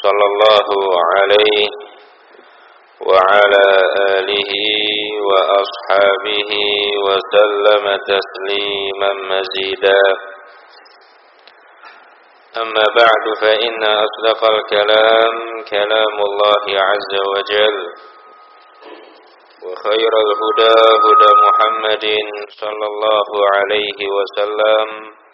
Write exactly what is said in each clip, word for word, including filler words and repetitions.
صلى الله عليه وعلى آله وأصحابه وسلم تسليما مزيدا. أما بعد فإن أصدق الكلام كلام الله عز وجل، وخير الهدى هدى محمد صلى الله عليه وسلم،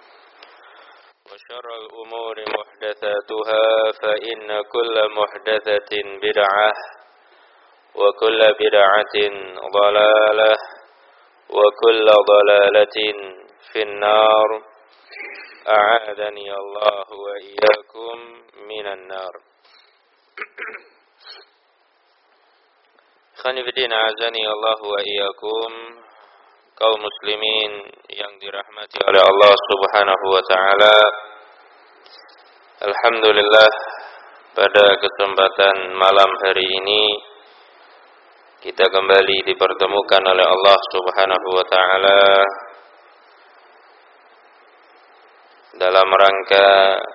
وشر الأمور محدثاتها فإن كل محدثة بدعة وكل بدعة ضلالة وكل ضلالة في النار. أعاذني الله وإياكم من النار. Khanifidin a'azani Allah wa iyyakum, kaum muslimin yang dirahmati oleh Allah Subhanahu wa taala. Alhamdulillah, pada kesempatan malam hari ini kita kembali dipertemukan oleh Allah Subhanahu wa taala dalam rangka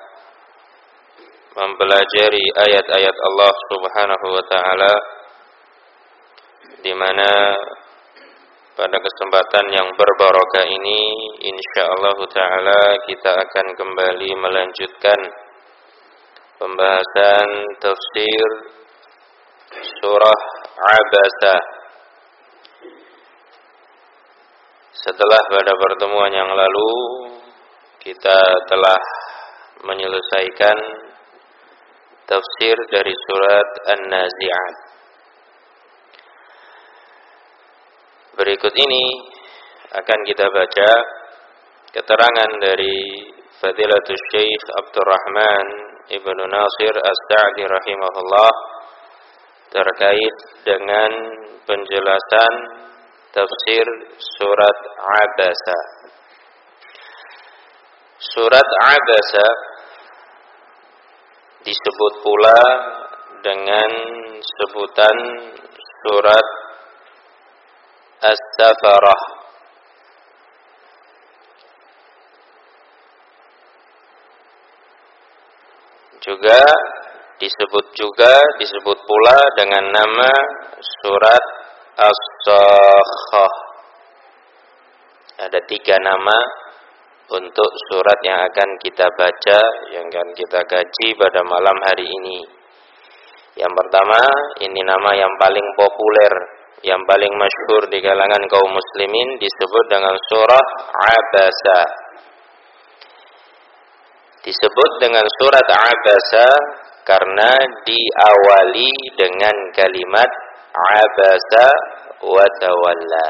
mempelajari ayat-ayat Allah Subhanahu wa taala, di mana pada kesempatan yang berbarokah ini insyaallah taala kita akan kembali melanjutkan pembahasan tafsir surah Abasa. Setelah pada pertemuan yang lalu kita telah menyelesaikan tafsir dari surat An-Nazi'at. Berikut ini akan kita baca keterangan dari Fadilatul Syekh Abdurrahman Ibnu Nasir As-Sa'di rahimahullah terkait dengan penjelasan tafsir surat Abasa. Surat Abasa disebut pula dengan sebutan surat As-Safarah. Juga disebut juga disebut pula dengan nama surat As-Sakhah. Ada tiga nama untuk surat yang akan kita baca, yang akan kita kaji pada malam hari ini. Yang pertama, ini nama yang paling populer, yang paling masyhur di kalangan kaum muslimin, disebut dengan surah Abasa. Disebut dengan surat Abasa karena diawali dengan kalimat Abasa wa tawalla.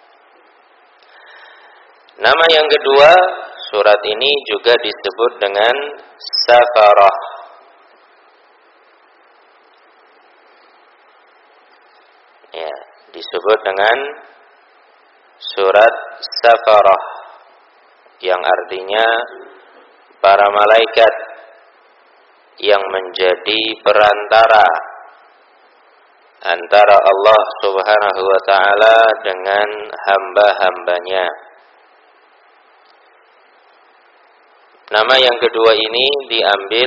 Nama yang kedua, surat ini juga disebut dengan Safarah. Ya, disebut dengan surat Safarah, yang artinya para malaikat yang menjadi perantara antara Allah Subhanahu wa taala dengan hamba-hambanya. Nama yang kedua ini diambil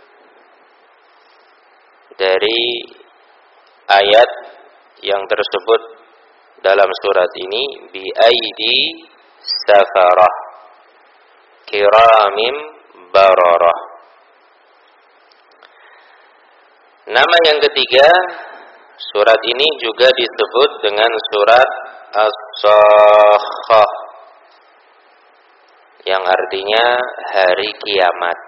dari ayat yang tersebut dalam surat ini, bi aidi safarah kiramim bararah. Nama yang ketiga, surat ini juga disebut dengan surat As-Sakhah, yang artinya hari kiamat.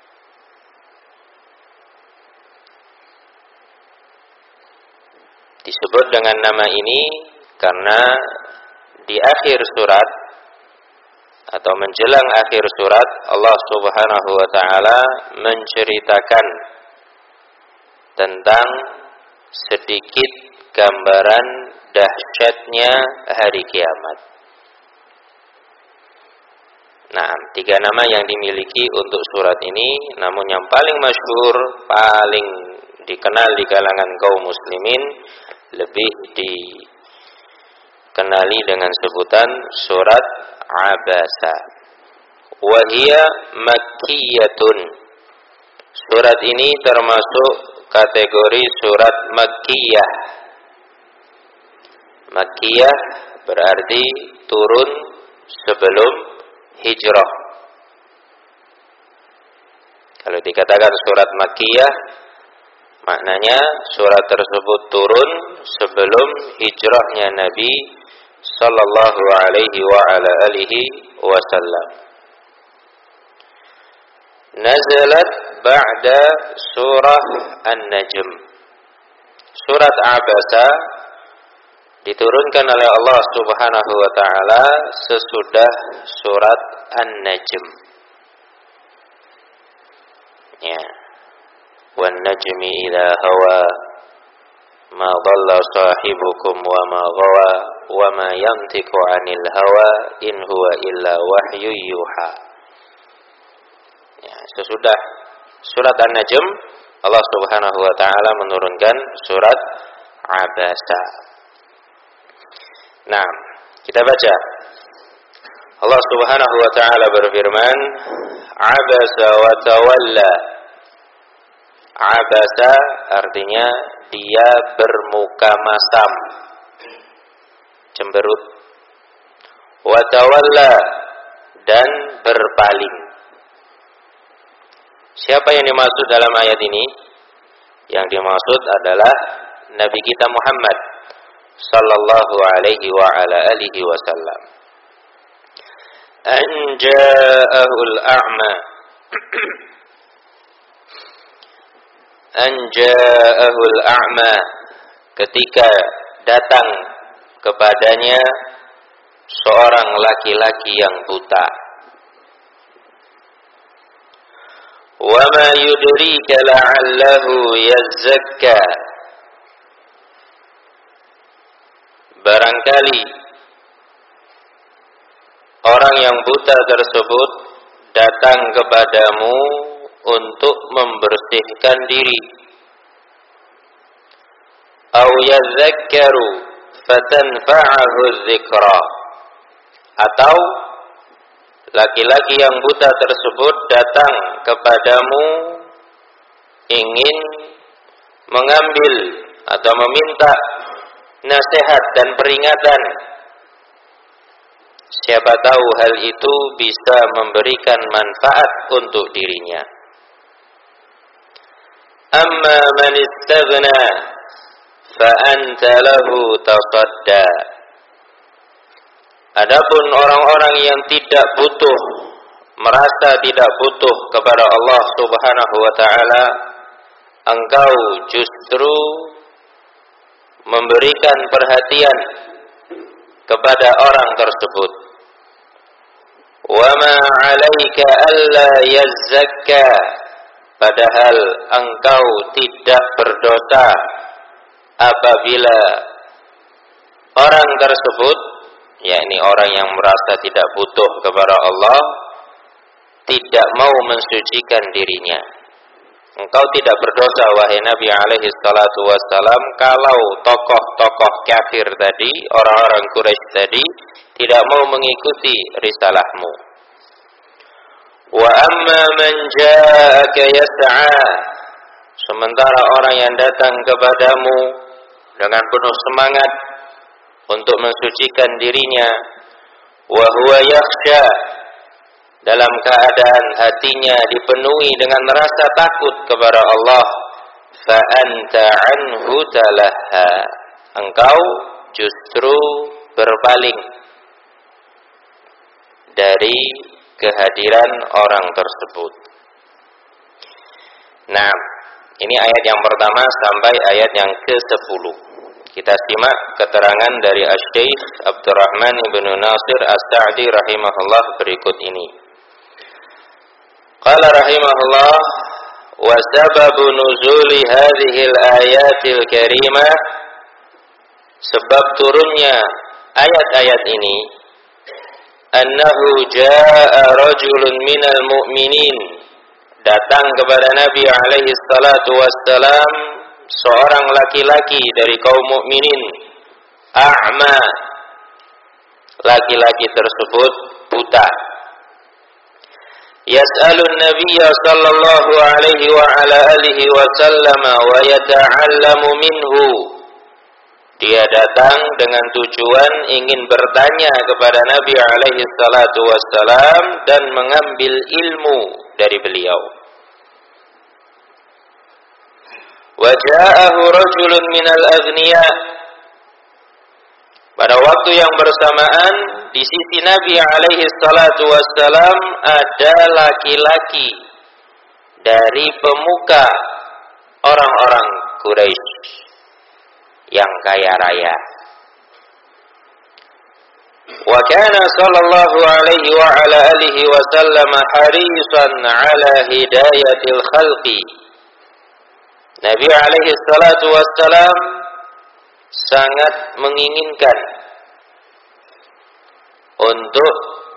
Disebut dengan nama ini karena di akhir surat atau menjelang akhir surat, Allah Subhanahu wa taala menceritakan tentang sedikit gambaran dahsyatnya hari kiamat. Nah, tiga nama yang dimiliki untuk surat ini, namun yang paling masyhur, paling dikenal di kalangan kaum muslimin, lebih dikenali dengan sebutan surat Abasa. Wa hiya makkiyatun, Surat ini termasuk kategori surat Makkiyah. Makkiyah berarti turun sebelum hijrah. Kalau dikatakan surat Makkiyah, maknanya surat tersebut turun sebelum hijrahnya Nabi sallallahu alaihi wa ala alihi wasallam. Nazalat ba'da surah An-Najm. Surat Abasa diturunkan oleh Allah Subhanahu wa taala sesudah surat An-Najm. Ya. Wan najmi idza hawa ma dhalla sahibukum wa ma ghawa wa ma yantiqu 'anil hawa in huwa illa wahyu yuha. Ya, sesudah surat An-Najm Allah Subhanahu wa taala menurunkan surat Abasa. Nah, kita baca. Allah Subhanahu wa taala berfirman, Abasa wa tawalla. Abasa artinya dia bermuka masam, cemberut. Wa tawalla, dan berpaling. Siapa yang dimaksud dalam ayat ini? Yang dimaksud adalah Nabi kita Muhammad sallallahu alaihi wa ala alihi wasallam. An ja'ahul a'ma. An ja'ahul a'ma, ketika datang kepadanya seorang laki-laki yang buta. Wa ma yudrika la'allahu yazzakka. Barangkali orang yang buta tersebut datang kepadamu untuk membersihkan diri. Aw yadzakkaru fatanfa'ahu dzikra. Atau laki-laki yang buta tersebut datang kepadamu ingin mengambil atau meminta nasihat dan peringatan. Siapa tahu hal itu bisa memberikan manfaat untuk dirinya. Amma man istaghna fa anta lahu tasadda. Adapun orang-orang yang tidak butuh, merasa tidak butuh kepada Allah Subhanahu wa taala, engkau justru memberikan perhatian kepada orang tersebut. Wa ma 'alaika alla yazzakka, padahal engkau tidak berdosa apabila orang tersebut, yakni orang yang merasa tidak butuh kepada Allah, tidak mau mensucikan dirinya. Engkau tidak berdosa wahai Nabi alaihi salatu wassalam kalau tokoh-tokoh kafir tadi, orang-orang Quraisy tadi tidak mau mengikuti risalahmu. Wa amma man ja'aka yas'a, sementara orang yang datang kepadamu dengan penuh semangat untuk mensucikan dirinya, wa huwa yakhsha, dalam keadaan hatinya dipenuhi dengan rasa takut kepada Allah, fa anta anhu talaha, engkau justru berpaling dari kehadiran orang tersebut. Nah, ini ayat yang pertama sampai ayat yang kesepuluh. Kita simak keterangan dari Asy-Syaikh Abdurrahman ibn Nasir As-Sa'di rahimahullah berikut ini. Qala rahimahullah, wa sababu nuzuli hadhihi al-ayatil karimah, sebab turunnya ayat-ayat ini, annahu jaa rajulun minal mu'minin, datang kepada Nabi alaihi salatu wassalam seorang laki-laki dari kaum mukminin, a'ma, laki-laki tersebut buta. yas'alun nabiyya sallallahu alaihi wa ala alihi wa sallama wa yata'allamu minhu. Dia datang dengan tujuan ingin bertanya kepada Nabi alaihi salatu wassalam dan mengambil ilmu dari beliau. Wa ja'ahu rajulun minal aghniya. Pada waktu yang bersamaan di sisi Nabi alaihi salatu wassalam ada laki-laki dari pemuka orang-orang Quraisy yang kaya raya. Wa kana sallallahu alaihi wa ala alihi wa sallam harisan ala hidayatil khalqi. Nabi alaihi salatu wassalam sangat menginginkan untuk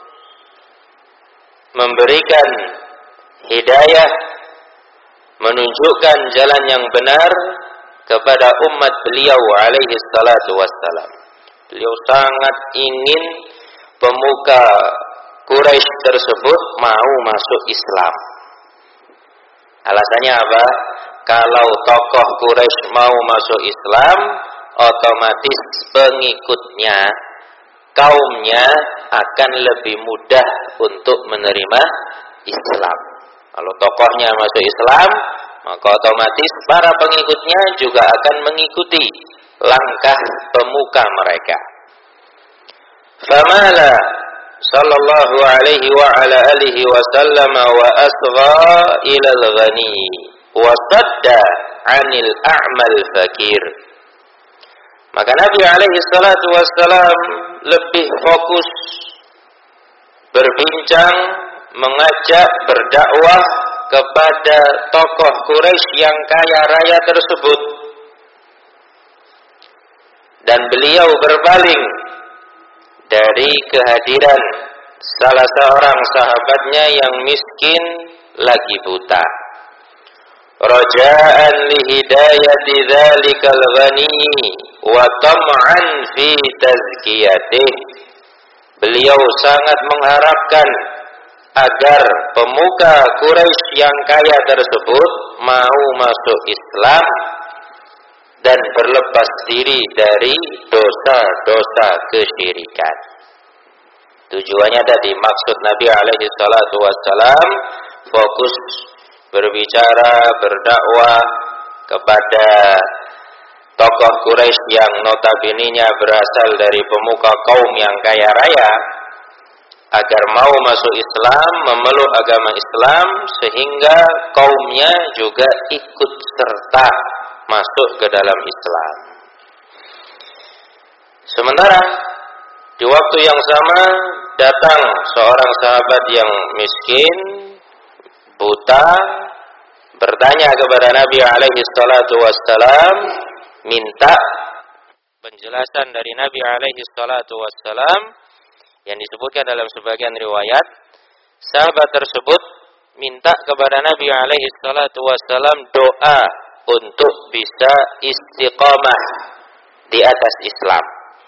memberikan hidayah, menunjukkan jalan yang benar kepada umat beliau alaihi salatu wassalam. Beliau sangat ingin pemuka Quraisy tersebut mau masuk Islam. Alasannya apa? Kalau tokoh Quraisy mau masuk Islam, otomatis pengikutnya, kaumnya akan lebih mudah untuk menerima Islam. Kalau tokohnya masuk Islam, maka otomatis para pengikutnya juga akan mengikuti langkah pemuka mereka. Famala sallallahu alaihi wa ala alihi wa sallama wa asgha ila al-ghani wa sadda 'anil a'mal fakir. Maka Nabi alaihi salatu wassalam lebih fokus berbincang, mengajak, berdakwah kepada tokoh Quraisy yang kaya raya tersebut. Dan beliau berpaling dari kehadiran salah seorang sahabatnya yang miskin lagi buta. Raja'an li hidayati dzalikal ghani wa tam'an fi tazkiyatih. Beliau sangat mengharapkan agar pemuka Quraisy yang kaya tersebut mau masuk Islam dan berlepas diri dari dosa-dosa kesyirikan. Tujuannya tadi, maksud Nabi alaihi salatu wassalam fokus berbicara, berdakwah kepada tokoh Quraisy yang notabene-nya berasal dari pemuka kaum yang kaya raya, agar mau masuk Islam, memeluk agama Islam, sehingga kaumnya juga ikut serta masuk ke dalam Islam. Sementara di waktu yang sama datang seorang sahabat yang miskin, buta, bertanya kepada Nabi alaihi salatu wassalam, minta penjelasan dari Nabi alaihi salatu wassalam, yang disebutkan dalam sebagian riwayat, sahabat tersebut minta kepada Nabi alaihi salatu wassalam doa untuk bisa istiqamah di atas Islam.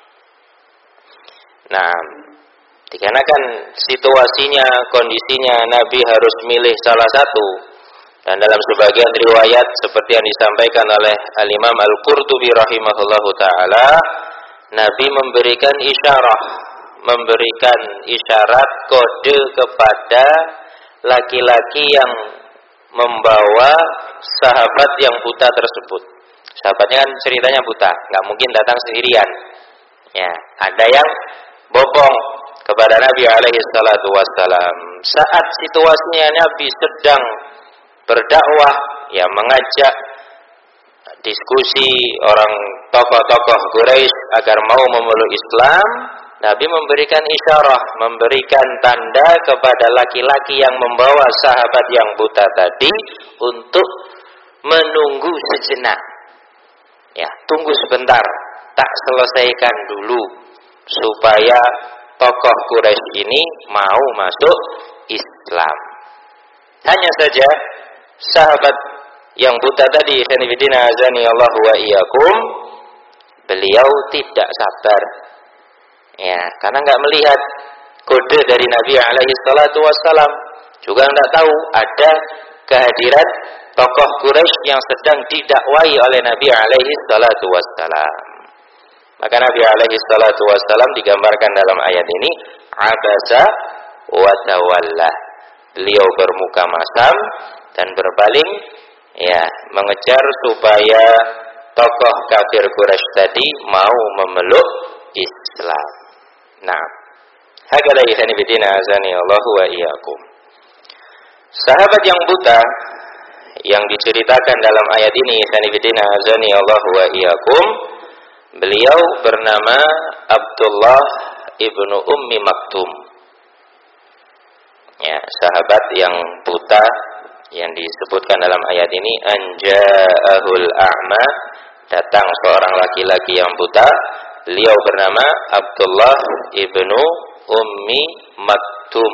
Nah, dikarenakan situasinya, kondisinya, Nabi harus milih salah satu. Dan dalam sebagian riwayat seperti yang disampaikan oleh Al-Imam Al-Qurtubi rahimahullahu ta'ala, Nabi memberikan isyarah, memberikan isyarat kode kepada laki-laki yang membawa sahabat yang buta tersebut. Sahabatnya kan ceritanya buta, nggak mungkin datang sendirian. Ya, ada yang bopong kepada Nabi alaihi salatu wassalam. Saat situasinya Nabi sedang berdakwah, ya mengajak diskusi orang tokoh-tokoh Quraisy agar mau memeluk Islam, Nabi memberikan isyarah, memberikan tanda kepada laki-laki yang membawa sahabat yang buta tadi untuk menunggu sejenak. Ya, tunggu sebentar, tak selesaikan dulu supaya tokoh Quraisy ini mau masuk Islam. Hanya saja sahabat yang buta tadi, sanibidina azani Allahu wa iyyakum, beliau tidak sabar. Ya, karena enggak melihat kode dari Nabi alaihi salatu wassalam. juga tidak tahu ada kehadiran tokoh Quraisy yang sedang didakwai oleh Nabi alaihi salatu wassalam. Maka Nabi alaihi salatu wassalam digambarkan dalam ayat ini abasa wa tawalla. Beliau bermuka masam dan berpaling, ya, mengejar supaya tokoh kafir Quraisy tadi mau memeluk Islam. Nah, hakala ikhwan fillah azani Allah wa iyyakum. Sahabat yang buta yang diceritakan dalam ayat ini, ikhwan fillah azani Allah wa iyyakum, beliau bernama Abdullah ibnu Ummi Maktum. Ya, sahabat yang buta yang disebutkan dalam ayat ini, anja'ahul a'ma, datang seorang laki-laki yang buta, beliau bernama Abdullah ibnu Ummi Maktum.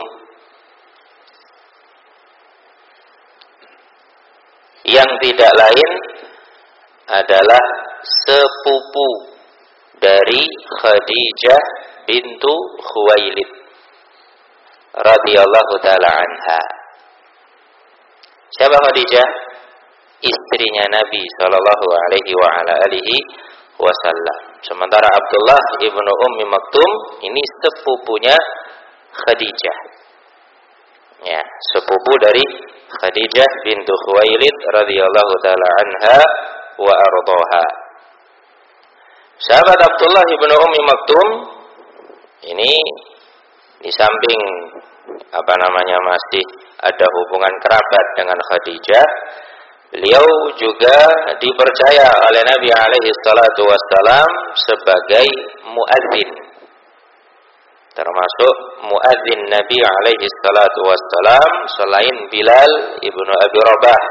Yang tidak lain adalah sepupu dari Khadijah bintu Khuwailid radhiyallahu taala anha. Siapa Khadijah? Istrinya Nabi sallallahu alaihi wa ala alihi wasallam. Sementara Abdullah ibnu Ummi Maktum ini sepupunya Khadijah. Ya, sepupu dari Khadijah bintu Khuwailid radhiyallahu taala anha wa ardhaha. Sahabat Abdullah ibnu Ummi Maktum ini di samping apa namanya masih ada hubungan kerabat dengan Khadijah, beliau juga dipercaya oleh Nabi alaihi salatu wassalam sebagai muadzin, termasuk muadzin Nabi alaihi salatu wassalam selain Bilal ibnu Abi Rabah.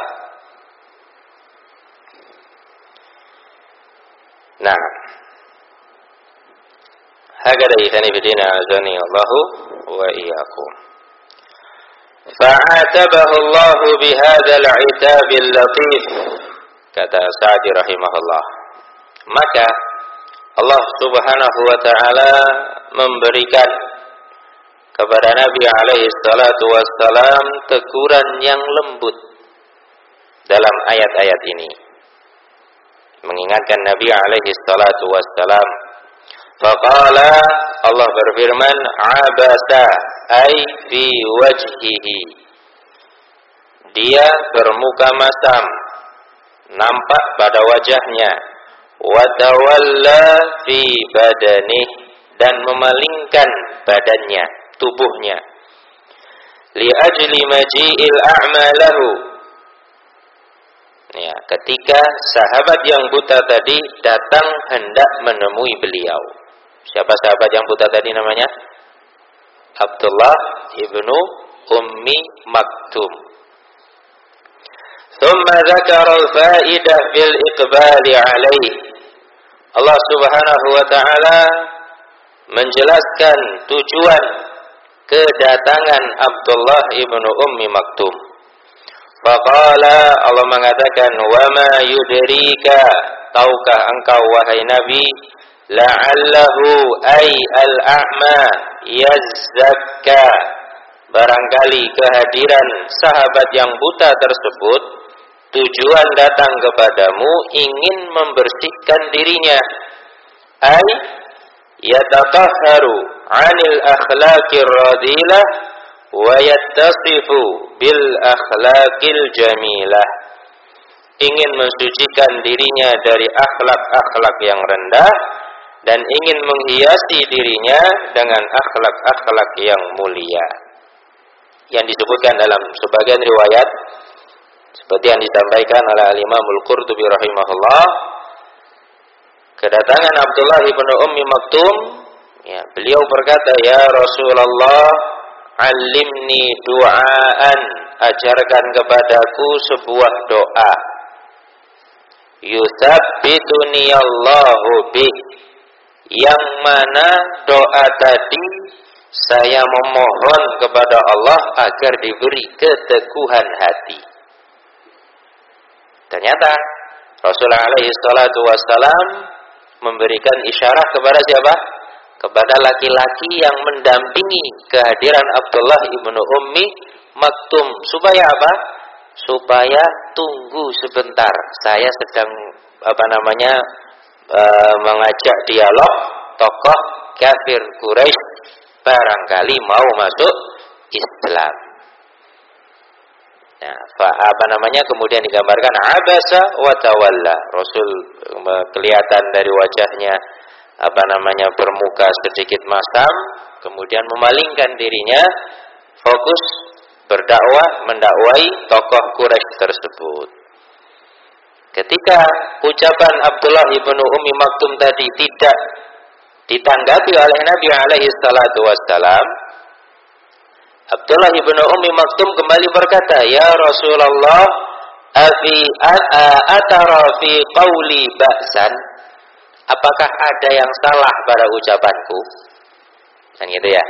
Nah, hakada ikhwan fillah azani Allahu wa iyyakum. Fa'atabahu Allah bihadzal 'itabil latif, kata Sa'di rahimahullah. Maka Allah Subhanahu wa taala memberikan kepada Nabi alaihi salatu wassalam teguran yang lembut dalam ayat-ayat ini, mengingatkan Nabi alaihi salatu wassalam. Faqala, Allah berfirman, abasa ay fi wajhihi, dia bermuka masam, nampak pada wajahnya, wa tawalla fi badanih, dan memalingkan badannya, tubuhnya, li ajli maji'il a'malahu. Ya, ketika sahabat yang buta tadi datang hendak menemui beliau. Siapa sahabat yang buta tadi namanya? Abdullah ibnu Ummi Maktum. Thumma dzakara al-fa'idah fil iqbali alaihi. Allah Subhanahu wa taala menjelaskan tujuan kedatangan Abdullah ibnu Ummi Maktum. Faqala, Allah mengatakan, wa ma yudrika, tahukah engkau wahai Nabi, la'allahu ay al-a'ma yazzakka, barangkali kehadiran sahabat yang buta tersebut tujuan datang kepadamu ingin membersihkan dirinya, ay yatatahharu 'anil akhlaqir radilah wa yattasifu bil akhlaqil jamilah, ingin mensucikan dirinya dari akhlak-akhlak yang rendah dan ingin menghiasi dirinya dengan akhlak-akhlak yang mulia. Yang disebutkan dalam sebagian riwayat seperti yang disampaikan oleh Al-Imam Al-Qurtubi rahimahullah, kedatangan Abdullah ibnu Ummi Maktum, ya, beliau berkata, ya Rasulullah, alimni du'aan, ajarkan kepadaku sebuah doa, yutsabbituni Allahu bih, yang mana doa tadi saya memohon kepada Allah agar diberi keteguhan hati. Ternyata Rasulullah alaihi salatu wassalam memberikan isyarat kepada siapa? Kepada laki-laki yang mendampingi kehadiran Abdullah ibnu Ummi maktum. Supaya apa? Supaya tunggu sebentar. Saya sedang apa namanya e, mengajak dialog tokoh kafir Quraisy barangkali mau masuk Islam. Nah, apa namanya kemudian digambarkan abasa wa tawalla. Rasul kelihatan dari wajahnya apa namanya bermuka sedikit masam, kemudian memalingkan dirinya, fokus berdakwah, mendakwai tokoh Quraisy tersebut. Ketika ucapan Abdullah ibnu Ummi Maktum tadi tidak ditanggapi oleh Nabi alaihi salatu wassalam, Abdullah ibnu Ummi Maktum kembali berkata, "Ya Rasulullah, afi atara fi qauli ba'san?" Apakah ada yang salah pada ucapanku? Kan gitu ya.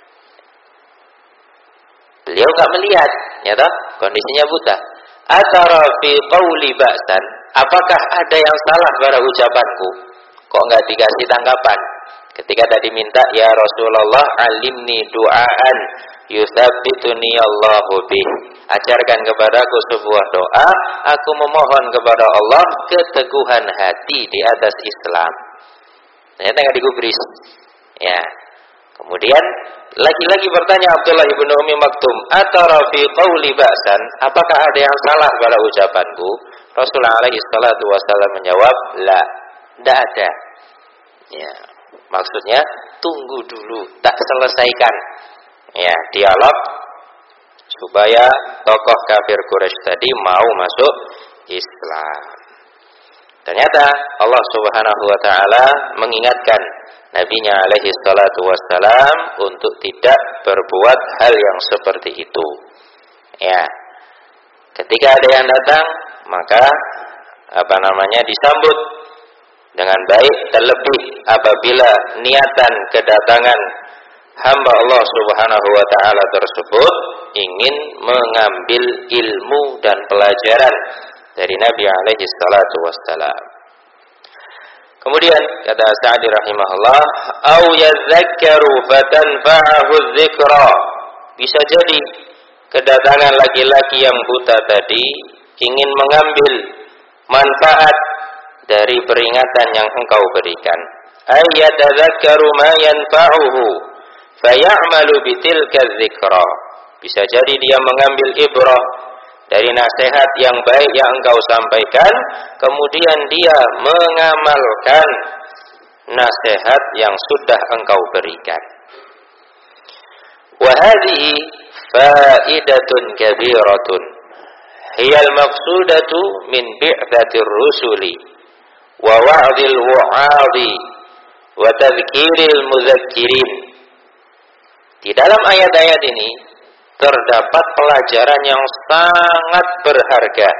Beliau enggak melihat, ya toh? Kondisinya buta. Atara fi qauli ba'san? Apakah ada yang salah pada ucapanku? Kok enggak dikasih tanggapan? Ketika tadi minta, "Ya Rasulullah, alimni du'aan yuthabbituni Allahu bih." Ajarkan kepadaku sebuah doa, aku memohon kepada Allah keteguhan hati di atas Islam. Ternyata enggak digubris. Ya. Kemudian lagi-lagi bertanya Abdullah ibnu Ummi Maktum, "Atara fi qauli ba'san?" Apakah ada yang salah pada ucapanku? Rasulullah alaihi salatu wasallam menjawab, "La, tidak ada." Ya. Maksudnya tunggu dulu, tak selesaikan ya dialog supaya tokoh kafir Quraisy tadi mau masuk Islam. Ternyata Allah Subhanahu wa taala mengingatkan Nabinya alaihi salatu wassalam untuk tidak berbuat hal yang seperti itu. Ya. Ketika ada yang datang, maka apa namanya disambut dengan baik, terlebih apabila niatan kedatangan hamba Allah Subhanahu wa taala tersebut ingin mengambil ilmu dan pelajaran dari Nabi alaihi salatu wassalam. Kemudian kata Sa'di rahimahullah, "Au yadhakkaru fatanfa'ahu dzikra." Bisa jadi kedatangan laki-laki yang buta tadi ingin mengambil manfaat dari peringatan yang engkau berikan. Ay yatadzakkaru ma yanfa'uhu fayamalu bitilka dzikra. Bisa jadi dia mengambil ibrah dari nasihat yang baik yang engkau sampaikan, kemudian dia mengamalkan nasihat yang sudah engkau berikan. Wa hadhihi faidatun kabiratun hiyal maqsudatu min bi'tsatir rusuli wa wa'dil wa'adhi wa tadhkiril mudzakirin. Di dalam ayat-ayat ini terdapat pelajaran yang sangat berharga,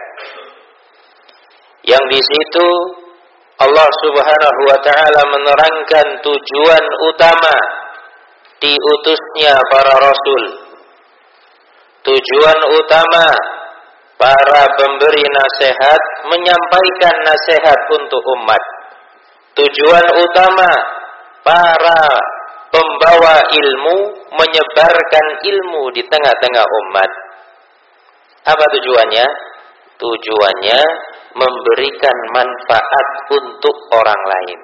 yang di situ Allah Subhanahu wa taala menerangkan tujuan utama diutusnya para rasul, tujuan utama para pemberi nasihat menyampaikan nasihat untuk umat, tujuan utama para pembawa ilmu menyebarkan ilmu di tengah-tengah umat. Apa tujuannya? Tujuannya memberikan manfaat untuk orang lain,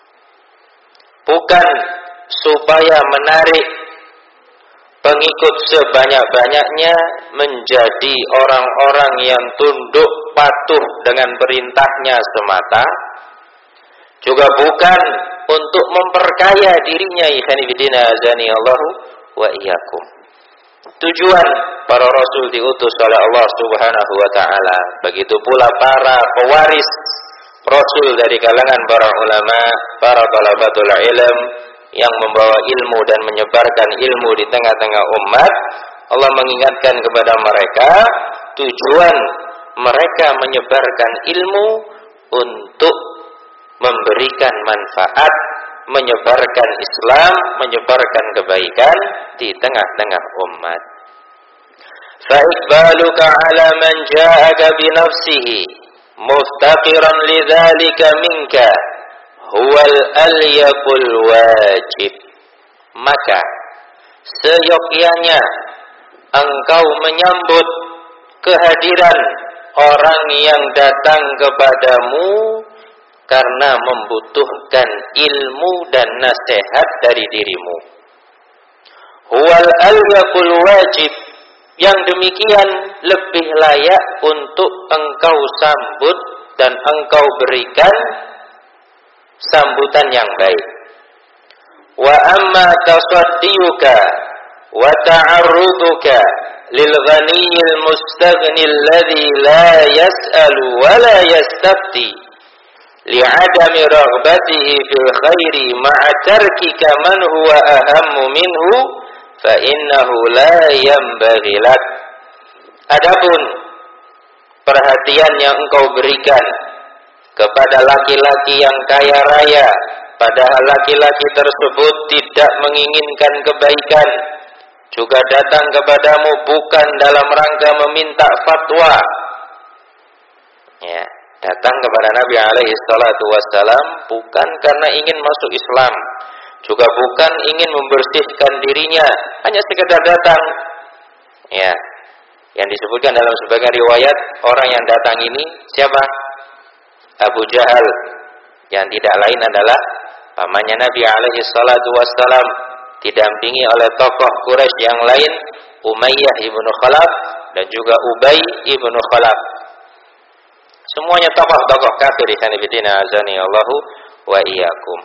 bukan supaya menarik pengikut sebanyak-banyaknya menjadi orang-orang yang tunduk patuh dengan perintahnya semata, juga bukan untuk memperkaya dirinya. Ikhwanifidina azani Allahu wa iyyakum. Tujuan para rasul diutus oleh Allah Subhanahu wa taala, begitu pula para pewaris rasul dari kalangan para ulama, para talabatul ilm yang membawa ilmu dan menyebarkan ilmu di tengah-tengah umat. Allah mengingatkan kepada mereka tujuan mereka menyebarkan ilmu untuk memberikan manfaat, menyebarkan Islam, menyebarkan kebaikan di tengah-tengah umat. Fa iqbaluka ala man ja'aka bi nafsihi muftaqiran lidzalika minka huwal alyaqul wajib. Maka seyogyanya engkau menyambut kehadiran orang yang datang kepadamu karena membutuhkan ilmu dan nasihat dari dirimu. Huwal al-yaqul wajib, yang demikian lebih layak untuk engkau sambut dan engkau berikan sambutan yang baik. Wa amma tasaddiyuka wa ta'arruduka lil ghaniyil mustaghni alladhi la yas'alu wa la yastafti li'adami raghbatihi fil khairi ma'a tarkika man huwa ahammu minhu fa innahu la yanbaghi lak. Adapun perhatian yang engkau berikan kepada laki-laki yang kaya raya, padahal laki-laki tersebut tidak menginginkan kebaikan, juga datang kepadamu bukan dalam rangka meminta fatwa, ya, datang kepada Nabi alaihi salatu wassalam bukan karena ingin masuk Islam, juga bukan ingin membersihkan dirinya, hanya sekedar datang. Ya, yang disebutkan dalam sebagian riwayat, orang yang datang ini siapa? Abu Jahal, yang tidak lain adalah pamannya Nabi alaihi salatu wassalam, didampingi oleh tokoh Quraisy yang lain, Umayyah ibnu Khalaf dan juga Ubay ibnu Khalaf. Semuanya tokoh-tokoh kafir di sana bidina azani Allahu wa iyyakum.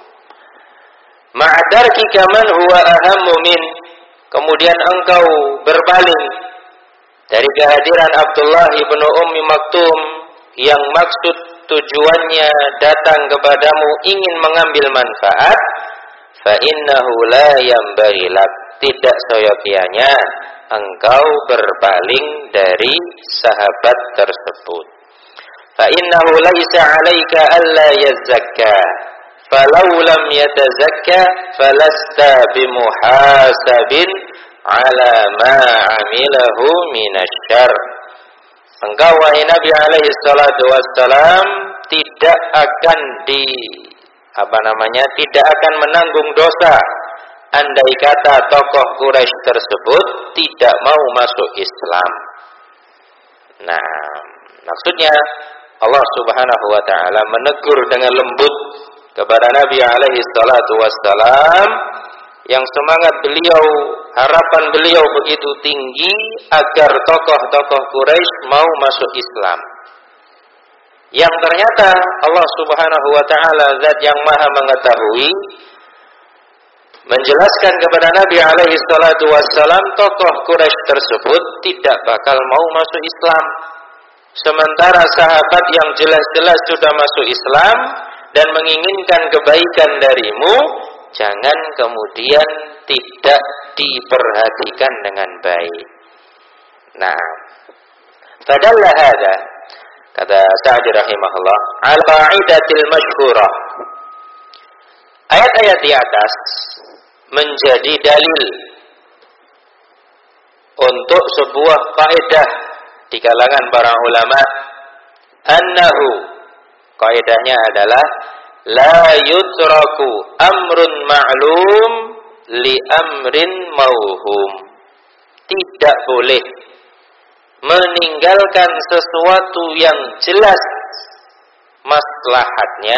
Ma'adarki kaman huwa ahammu min, kemudian engkau berpaling dari kehadiran Abdullah ibnu Ummi Maktum yang maksud tujuannya datang kepadamu ingin mengambil manfaat, fa innahu la yanbaghi lak, tidak seyogianya engkau berpaling dari sahabat tersebut. Fa innahu laisa 'alaika alla yazakka, falau lam yatazakka falasta bimuhasabin 'ala ma 'amilahu minasyarr. Engkau wahai Nabi alaihi salatu wassalam tidak akan di apa namanya tidak akan menanggung dosa andai kata tokoh Quraisy tersebut tidak mau masuk Islam. Nah, maksudnya Allah Subhanahu wa taala menegur dengan lembut kepada Nabi alaihi salatu wassalam yang semangat beliau, harapan beliau begitu tinggi agar tokoh-tokoh Quraisy mau masuk Islam. Yang ternyata Allah Subhanahu wa taala, zat yang maha mengetahui, menjelaskan kepada Nabi alaihi salatu wassalam tokoh Quraisy tersebut tidak bakal mau masuk Islam. Sementara sahabat yang jelas-jelas sudah masuk Islam dan menginginkan kebaikan darimu, jangan kemudian tidak diperhatikan dengan baik. Nah, fadalla hadza, kata Sa'di rahimahullah, al-qa'idatil masyhurah. Ayat-ayat di atas menjadi dalil untuk sebuah kaidah di kalangan para ulama, annahu, kaidahnya adalah la yutraku amrun ma'lum li amrin mauhum. Tidak boleh meninggalkan sesuatu yang jelas maslahatnya,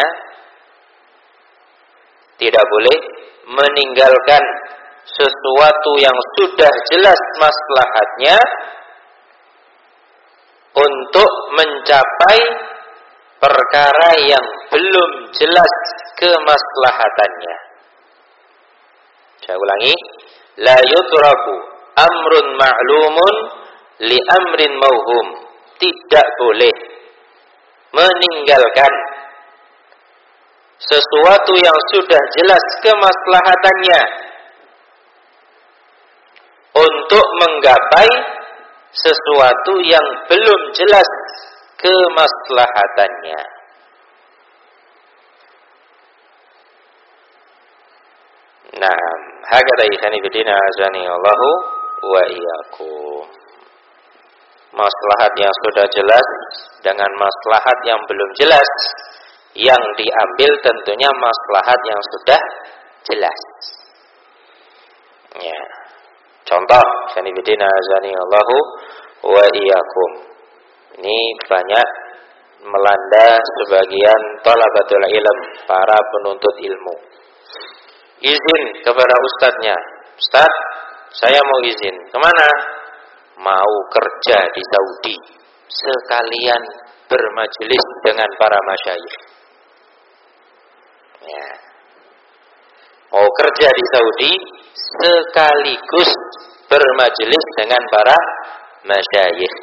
tidak boleh meninggalkan sesuatu yang sudah jelas maslahatnya untuk mencapai perkara yang belum jelas kemaslahatannya. Saya ulangi, la yutraku amrun ma'lumun li amrin mauhum. Tidak boleh meninggalkan sesuatu yang sudah jelas kemaslahatannya untuk menggapai sesuatu yang belum jelas kemaslahatannya. Nah, hakata ihsani bidina azani Allahu wa iyyakum. Maslahat yang sudah jelas dengan maslahat yang belum jelas, yang diambil tentunya maslahat yang sudah jelas. Ya. Contoh, sanibidina azani Allahu wa iyyakum. Ini banyak melanda sebagian thalabatul ilm, para penuntut ilmu. Izin kepada ustadznya. Ustaz, saya mau izin. Kemana? Mau kerja di Saudi. Sekalian bermajelis dengan para masyayikh. Ya. Mau kerja di Saudi sekaligus bermajelis dengan para masyayikh.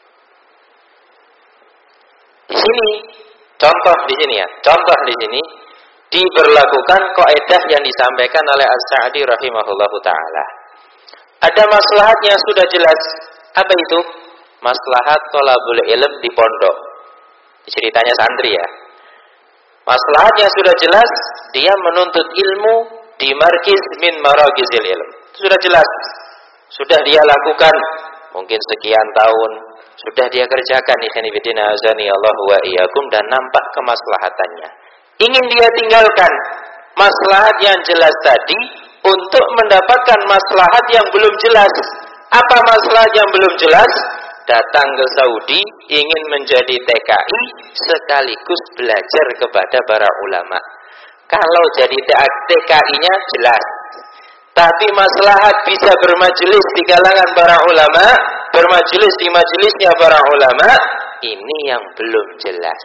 Di sini contoh di sini ya, contoh di sini diberlakukan kaidah yang disampaikan oleh As-Sa'di rahimahullahu taala. Ada maslahatnya sudah jelas. Apa itu? Maslahat thalabul ilm di pondok. Ceritanya santri ya. Maslahatnya sudah jelas, dia menuntut ilmu di markis min maragizil ilm. Sudah jelas. Sudah dia lakukan mungkin sekian tahun, sudah dia kerjakan ikhwan fillah azani Allah wa iyyakum, dan nampak kemaslahatannya. Ingin dia tinggalkan maslahat yang jelas tadi untuk mendapatkan maslahat yang belum jelas. Apa maslahat yang belum jelas? Datang ke Saudi ingin menjadi T K I sekaligus belajar kepada para ulama. Kalau jadi T K I-nya jelas, tapi maslahat bisa bermajelis di kalangan para ulama, bermajelis di majelisnya para ulama, ini yang belum jelas.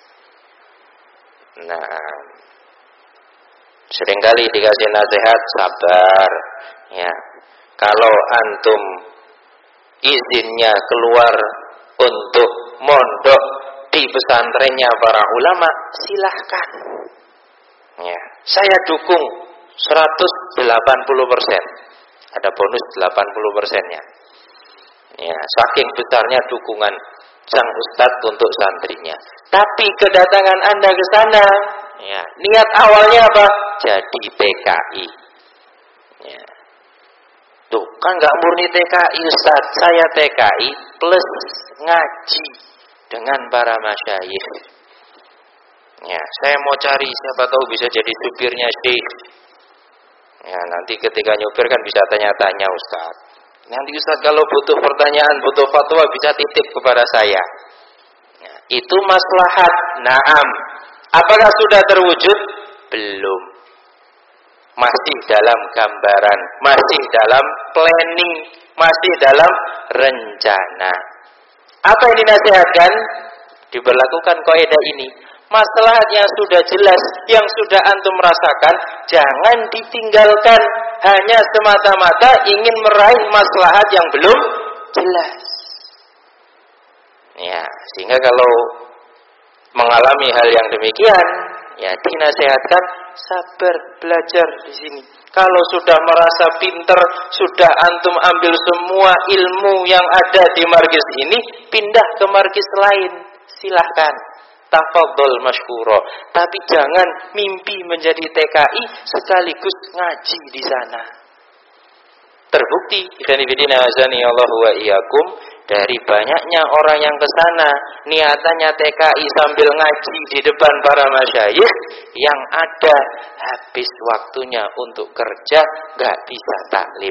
Nah, seringkali dikasih nasihat, sabar ya. Kalau antum izinnya keluar untuk mondok di pesantrennya para ulama, silahkan ya, saya dukung seratus delapan puluh persen. Ada bonus delapan puluh persennya ya, saking besarnya dukungan sang ustadz untuk santrinya. Tapi kedatangan Anda ke sana ya, niat awalnya apa? Jadi T K I ya. Tuh kan gak murni T K I Ustaz, saya T K I plus ngaji dengan para masyayikh ya. Saya mau cari siapa tahu bisa jadi supirnya Syekh ya, nanti ketika nyupir kan bisa tanya-tanya Ustaz. Nanti Ustaz kalau butuh pertanyaan, butuh fatwa bisa titip kepada saya ya. Itu maslahat. Naam. Apakah sudah terwujud? Belum. Masih dalam gambaran, masih dalam planning, masih dalam rencana. Apa yang dinasihatkan? Diberlakukan kaidah ini. Maslahat yang sudah jelas, yang sudah antum rasakan, jangan ditinggalkan hanya semata-mata ingin meraih maslahat yang belum jelas. Ya, sehingga kalau mengalami hal yang demikian, ya dinasihatkan sabar belajar di sini. Kalau sudah merasa pinter, sudah antum ambil semua ilmu yang ada di markis ini, pindah ke markis lain, silahkan. Tafadhol masykura. Tapi jangan mimpi menjadi T K I sekaligus ngaji di sana. Terbukti, ikhwan fillah azani Allah wa iyyakum, dari banyaknya orang yang ke sana niatannya T K I sambil ngaji di depan para masyayikh, yang ada habis waktunya untuk kerja, gak bisa taklim.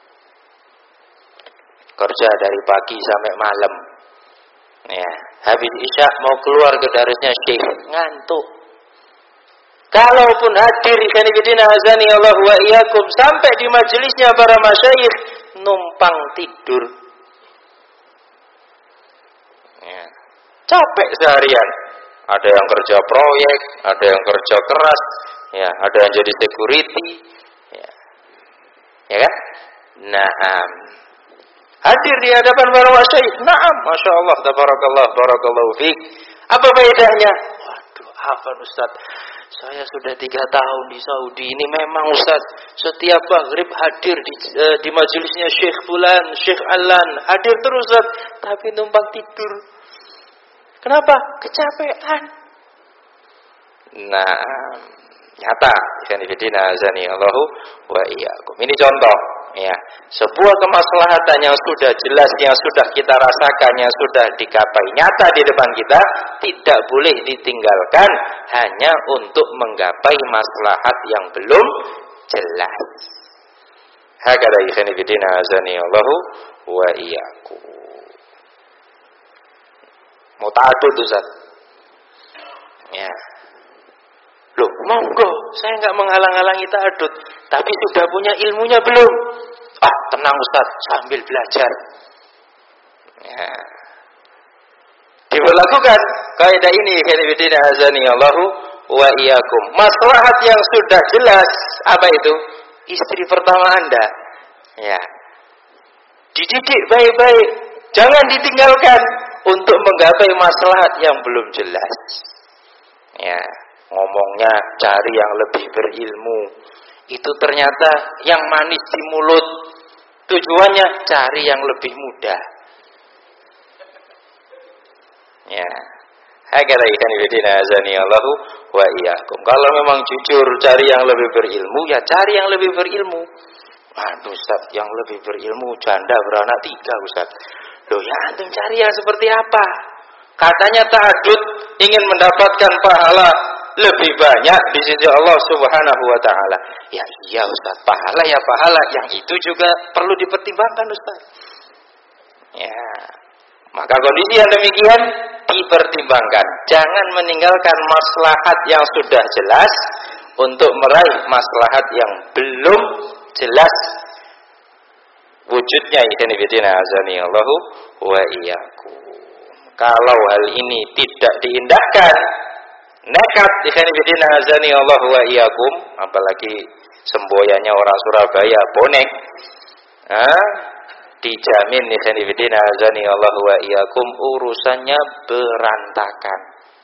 Kerja dari pagi sampai malam. Ya, habis isya mau keluar ke darusnya syekh, ngantuk. Kalaupun hadir ikhwan fillah azani Allah wa iyyakum sampai di majelisnya para masyayikh, numpang tidur. Ya, capek seharian. Ada yang kerja proyek, ada yang kerja keras, ya, ada yang jadi security, ya, ya kan? Naam. Hadir di hadapan para masyayikh, naam, masya Allah, tabarakallah, barakallahu fiik. Apa faedahnya? Waduh, apa Ustaz? Saya sudah tiga tahun di Saudi. Ini memang Ustaz, setiap maghrib hadir di, uh, di majelisnya Syekh Fulan, Syekh Alan, hadir terus Ustaz, tapi numpang tidur. Kenapa? Kecapean. Nah, nyata. Allahu wa iyyakum. Ini contoh, ya, sebuah kemaslahatan yang sudah jelas, yang sudah kita rasakan, yang sudah dicapai nyata di depan kita, tidak boleh ditinggalkan hanya untuk menggapai maslahat yang belum jelas. Hakada ikhani bidina azani Allahu wa iyyakum. Mau ta'adud Ustaz. Ya. Loh, monggo, saya enggak menghalang-halangi ta'adud, tapi sudah punya ilmunya belum? Ah, tenang Ustaz, sambil belajar. Ya. Diberlakukan kaidah ini ikhani bidina azani Allahu wa iyyakum. Maslahat yang sudah jelas, apa itu? Istri pertama Anda, ya, dididik baik-baik, jangan ditinggalkan untuk menggapai maslahat yang belum jelas. Ya, ngomongnya cari yang lebih berilmu, itu ternyata yang manis di mulut, tujuannya cari yang lebih mudah. Ya, hakala ikan bidina azani Allahu wa iyyakum. Kalau memang jujur cari yang lebih berilmu, ya cari yang lebih berilmu. Aduh Ustaz, yang lebih berilmu janda beranak tiga Ustaz. Loh ya antum cari yang seperti apa? Katanya ta'adud ingin mendapatkan pahala lebih banyak di sisi Allah Subhanahu wa taala. Ya iya Ustaz, pahala ya pahala, yang itu juga perlu dipertimbangkan Ustaz. Ya. Maka kondisi yang demikian dipertimbangkan. Jangan meninggalkan maslahat yang sudah jelas untuk meraih maslahat yang belum jelas wujudnya. Ikhwan fillah azani Allahu wa iyyakum. Kalau hal ini tidak diindahkan, nekat ikhwan fillah azani Allahu wa iyyakum, apalagi semboyannya orang Surabaya bonek. Hah? Dijamin ikhwan fillah azani Allahu wa iyyakum urusannya berantakan.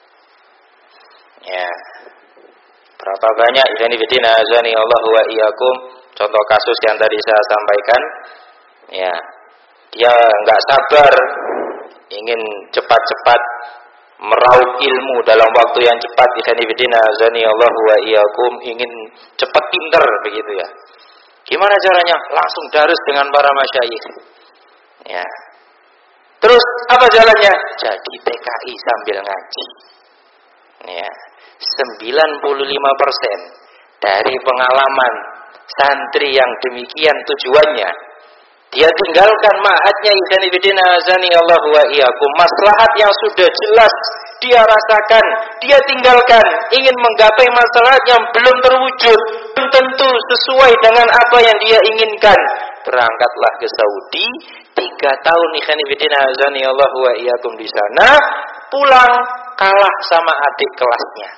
Ya. Berapa banyak ikhwan fillah azani Allahu wa iyyakum contoh kasus yang tadi saya sampaikan, ya, dia enggak sabar ingin cepat-cepat meraup ilmu dalam waktu yang cepat. Ikhwan fillah azani Allahu wa iyyakum ingin cepat pinter begitu ya. Gimana caranya? Langsung darus dengan para masyayikh. Ya. Terus apa jalannya? Jadi T K I sambil ngaji. Ya. sembilan puluh lima persen dari pengalaman santri yang demikian tujuannya, dia tinggalkan ma'hadnya ikhwan fillah azani Allahu wa iyyakum. Maslahat yang sudah jelas dia rasakan, dia tinggalkan, ingin menggapai maslahat yang belum terwujud, belum tentu sesuai dengan apa yang dia inginkan. Berangkatlah ke Saudi, tiga tahun ikhwan fillah azani Allahu wa iyyakum di sana, pulang kalah sama adik kelasnya.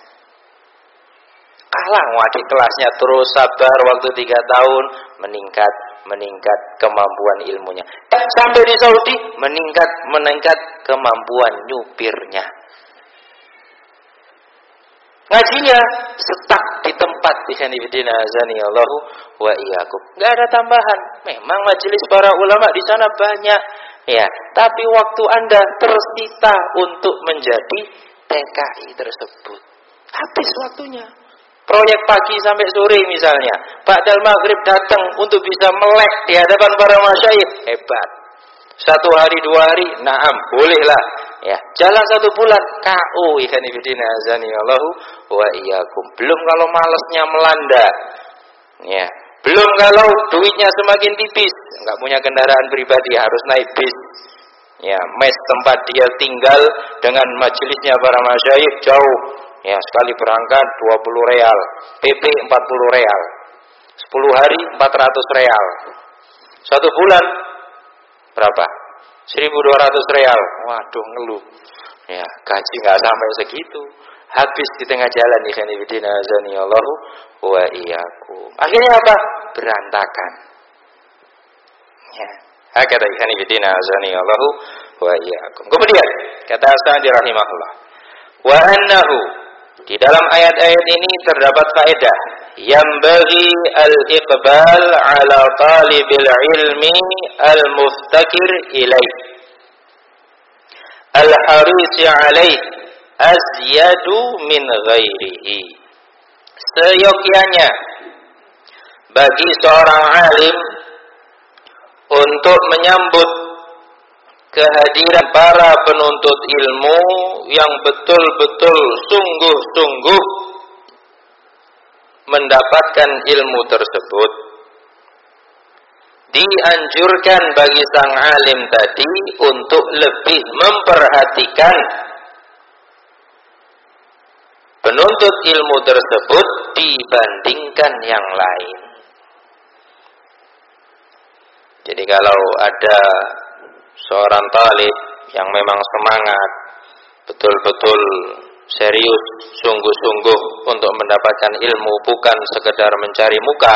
Kalah adik kelasnya, terus sabar waktu tiga tahun, meningkat, meningkat kemampuan ilmunya. Dan sampai di Saudi, meningkat, meningkat kemampuan nyupirnya. Ngajinya stuck di tempat ikhwan fillah azani Allahu wa iyyakum. Enggak ada tambahan. Memang majelis para ulama di sana banyak, ya, tapi waktu Anda tersita untuk menjadi T K I tersebut. Habis waktunya. Proyek pagi sampai sore misalnya, ba'dal maghrib datang untuk bisa melek di hadapan para masyayikh, hebat. Satu hari dua hari, naam, bolehlah. Ya, jalan satu bulan, K O ikhwan fillah azani Allahu wa iyyakum. Belum kalau malasnya melanda. Ya, belum kalau duitnya semakin tipis, enggak punya kendaraan pribadi, harus naik bis. Ya, mes tempat dia tinggal dengan majelisnya para masyayikh jauh. Ya, sekali berangkat dua puluh real, P P empat puluh real. sepuluh hari empat ratus real. Satu bulan berapa? seribu dua ratus real. Waduh, ngeluh. Ya, gaji enggak sampai segitu. Habis di tengah jalan ikhwan fillah azani Allahu wa iyyakum. Akhirnya apa? Berantakan. Ya. Hakata ikhwan fillah azani Allahu wa iyyakum. Kemudian kata As-Sa'di rahimahullah, wa annahu, di dalam ayat-ayat ini terdapat faedah yang bagi al-iqbal ala talibil ilmi al-muftakir ilaih al-harisi alaih azyadu min ghairihi. Seyogyanya bagi seorang alim untuk menyambut kehadiran para penuntut ilmu yang betul-betul sungguh-sungguh mendapatkan ilmu tersebut, dianjurkan bagi sang alim tadi untuk lebih memperhatikan penuntut ilmu tersebut dibandingkan yang lain. Jadi kalau ada seorang talib yang memang semangat, betul-betul serius, sungguh-sungguh untuk mendapatkan ilmu, bukan sekedar mencari muka,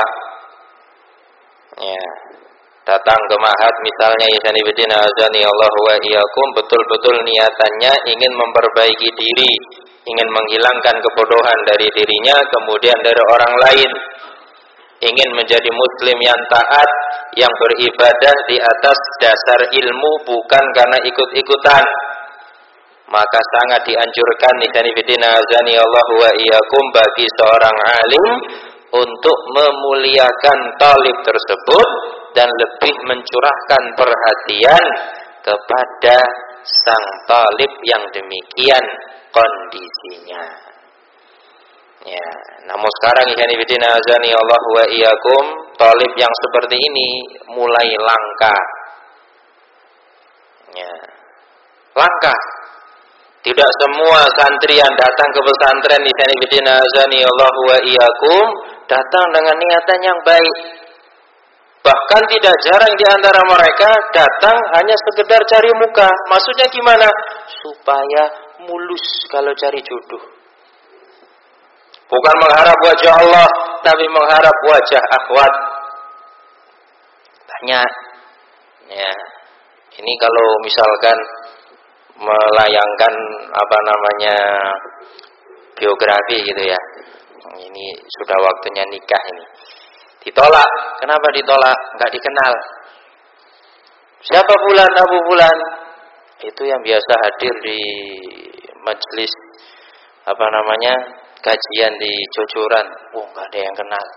ya, datang ke ma'had misalnya, Ihsan Ibn Azani Allah wa iyyakum, betul-betul niatannya ingin memperbaiki diri, ingin menghilangkan kebodohan dari dirinya, kemudian dari orang lain, ingin menjadi muslim yang taat, yang beribadah di atas dasar ilmu, bukan karena ikut-ikutan. Maka sangat dianjurkan Ihsan Ibn Azani Allah wa iyyakum bagi seorang alim untuk memuliakan talib tersebut dan lebih mencurahkan perhatian kepada sang talib yang demikian kondisinya. Ya, namun sekarang Ihsan Ibn Azani Allah wa iyyakum, talib yang seperti ini mulai langka. Ya, langka. Tidak semua santri yang datang ke pesantren Ihsan Ibn Azani Allah wa iyyakum datang dengan niatan yang baik. Bahkan tidak jarang di antara mereka datang hanya sekedar cari muka. Maksudnya gimana? Supaya mulus kalau cari jodoh. Bukan mengharap wajah Allah, tapi mengharap wajah akhwat. Banyak. Ya. Ini kalau misalkan melayangkan apa namanya biografi gitu ya. Ini sudah waktunya nikah ini. Ditolak. Kenapa ditolak? Enggak dikenal. Siapa Fulan, Abu Fulan? Itu yang biasa hadir di majelis apa namanya kajian di Jojoran. Oh, enggak ada yang kenal.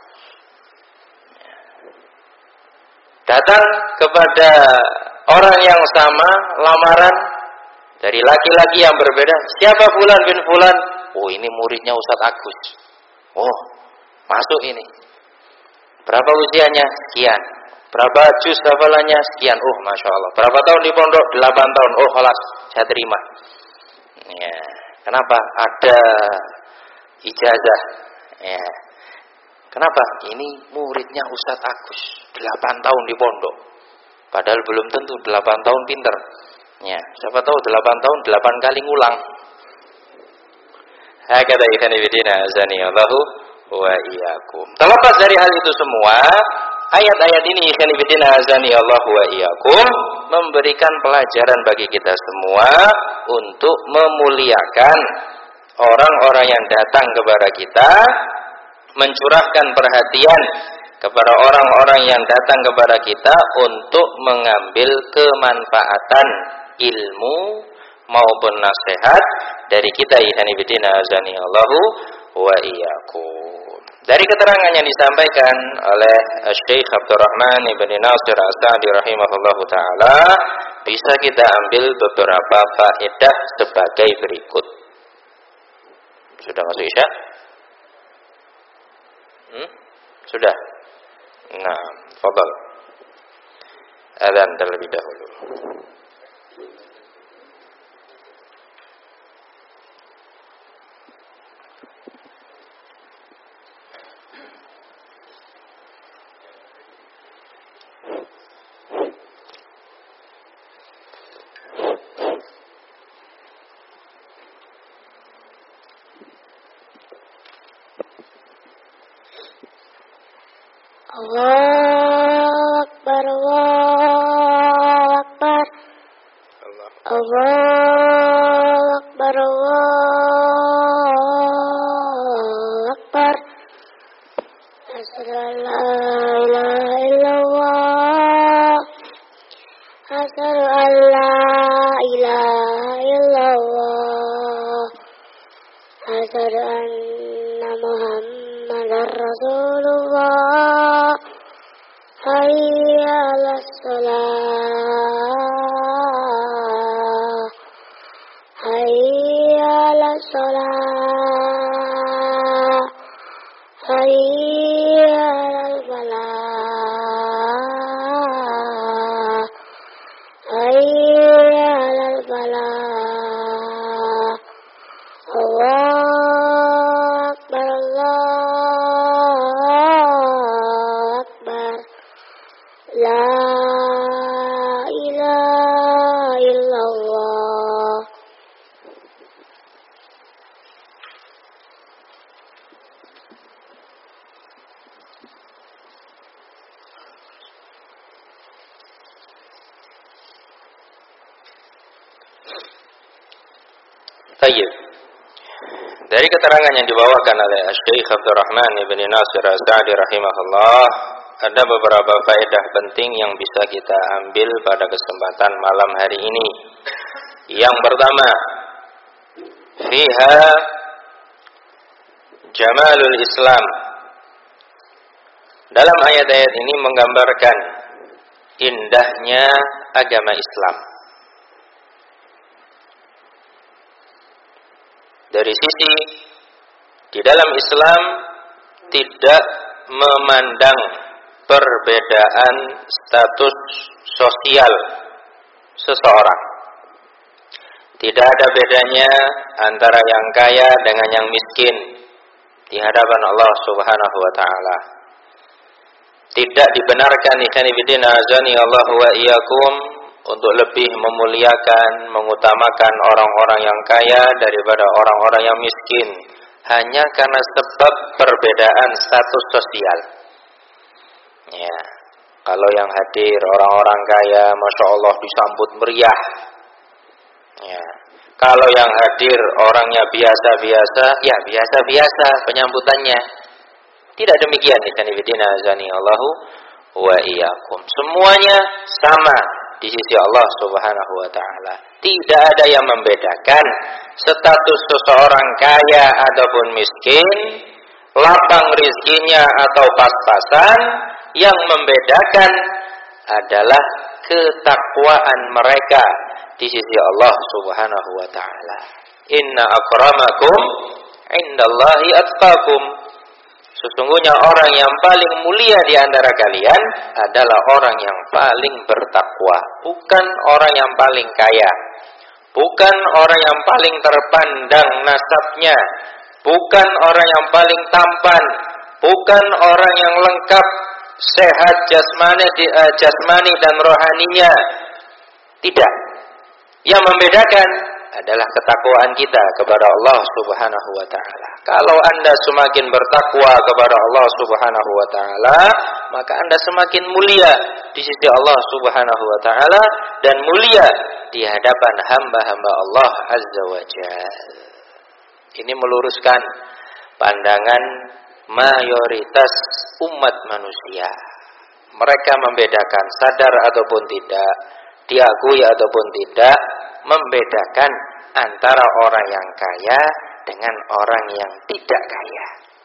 Datang kepada orang yang sama, lamaran dari laki-laki yang berbeda. Siapa Fulan bin Fulan? Oh, ini muridnya Ustadz Agus. Oh, masuk ini. Berapa usianya? Sekian. Berapa juz hafalannya? Sekian. Oh, masya Allah. Berapa tahun di pondok? Delapan tahun. Oh, kelas. Saya terima. Ya. Kenapa? Ada ijazah. Ya. Kenapa? Ini muridnya Ustadz Agus. Delapan tahun di pondok. Padahal belum tentu delapan tahun pinter. Ya. Siapa tahu delapan tahun delapan kali ngulang. Hakata Ihsan Ibn Azani Allahu wa iyyakum. Terlepas dari hal itu semua, ayat-ayat ini Ihsan Ibn Azani Allahu wa iyyakum memberikan pelajaran bagi kita semua untuk memuliakan orang-orang yang datang kepada kita, mencurahkan perhatian kepada orang-orang yang datang kepada kita untuk mengambil kemanfaatan ilmu maupun nasihat dari kita. Ihsan Ibn Azani Allahu wa iyyakum. Dari keterangan yang disampaikan oleh Syekh Abdurrahman Ibn Nasir As-Sa'di rahimahullahu taala, bisa kita ambil beberapa faedah sebagai berikut. Sudah masuk Isya? Hmm? Sudah. Nah, fadhal. Adzan terlebih dahulu. Allahu Akbar, Allahu Akbar, Allahu Akbar, Allahu Akbar. Asyhadu an la ilaha illallah, asyhadu an la ilaha illallah, asyhadu anna Muhammadar Rasulullah. Hayya 'alas shalah, hayya 'alas shalah, hayya 'alal falah. Tayyib. Dari keterangan yang dibawakan oleh Syekh Abdurrahman ibn Nasir As-Sa'di rahimahullah, ada beberapa faedah penting yang bisa kita ambil pada kesempatan malam hari ini. Yang pertama, fiha jamalul Islam. Dalam ayat-ayat ini menggambarkan indahnya agama Islam. Dari sisi di dalam Islam tidak memandang perbedaan status sosial seseorang. Tidak ada bedanya antara yang kaya dengan yang miskin di hadapan Allah Subhanahu wa taala. Tidak dibenarkan ikhwan fillah azani Allah wa iyyakum untuk lebih memuliakan, mengutamakan orang-orang yang kaya daripada orang-orang yang miskin hanya karena sebab perbedaan status sosial. Ya, kalau yang hadir orang-orang kaya, masya Allah disambut meriah. Ya, kalau yang hadir orangnya biasa-biasa, ya biasa-biasa penyambutannya. Tidak demikian ikhwan fillah azani Allahu wa iyyakum. Semuanya sama di sisi Allah Subhanahu wa taala. Tidak ada yang membedakan status seseorang kaya ataupun miskin, lapang rezekinya atau pas-pasan. Yang membedakan adalah ketakwaan mereka di sisi Allah Subhanahu wa taala. Inna akramakum indallahi atqakum. Sesungguhnya orang yang paling mulia di antara kalian adalah orang yang paling bertakwa, bukan orang yang paling kaya, bukan orang yang paling terpandang nasabnya, bukan orang yang paling tampan, bukan orang yang lengkap sehat jasmani, uh, jasmani dan rohaninya. Tidak. Yang membedakan adalah ketakwaan kita kepada Allah Subhanahu wa taala. Kalau Anda semakin bertakwa kepada Allah Subhanahu wa taala, maka Anda semakin mulia di sisi Allah Subhanahu wa taala dan mulia di hadapan hamba-hamba Allah Azza wa Jalla. Ini meluruskan pandangan mayoritas umat manusia. Mereka membedakan, sadar ataupun tidak, diakui ataupun tidak, membedakan antara orang yang kaya dengan orang yang tidak kaya.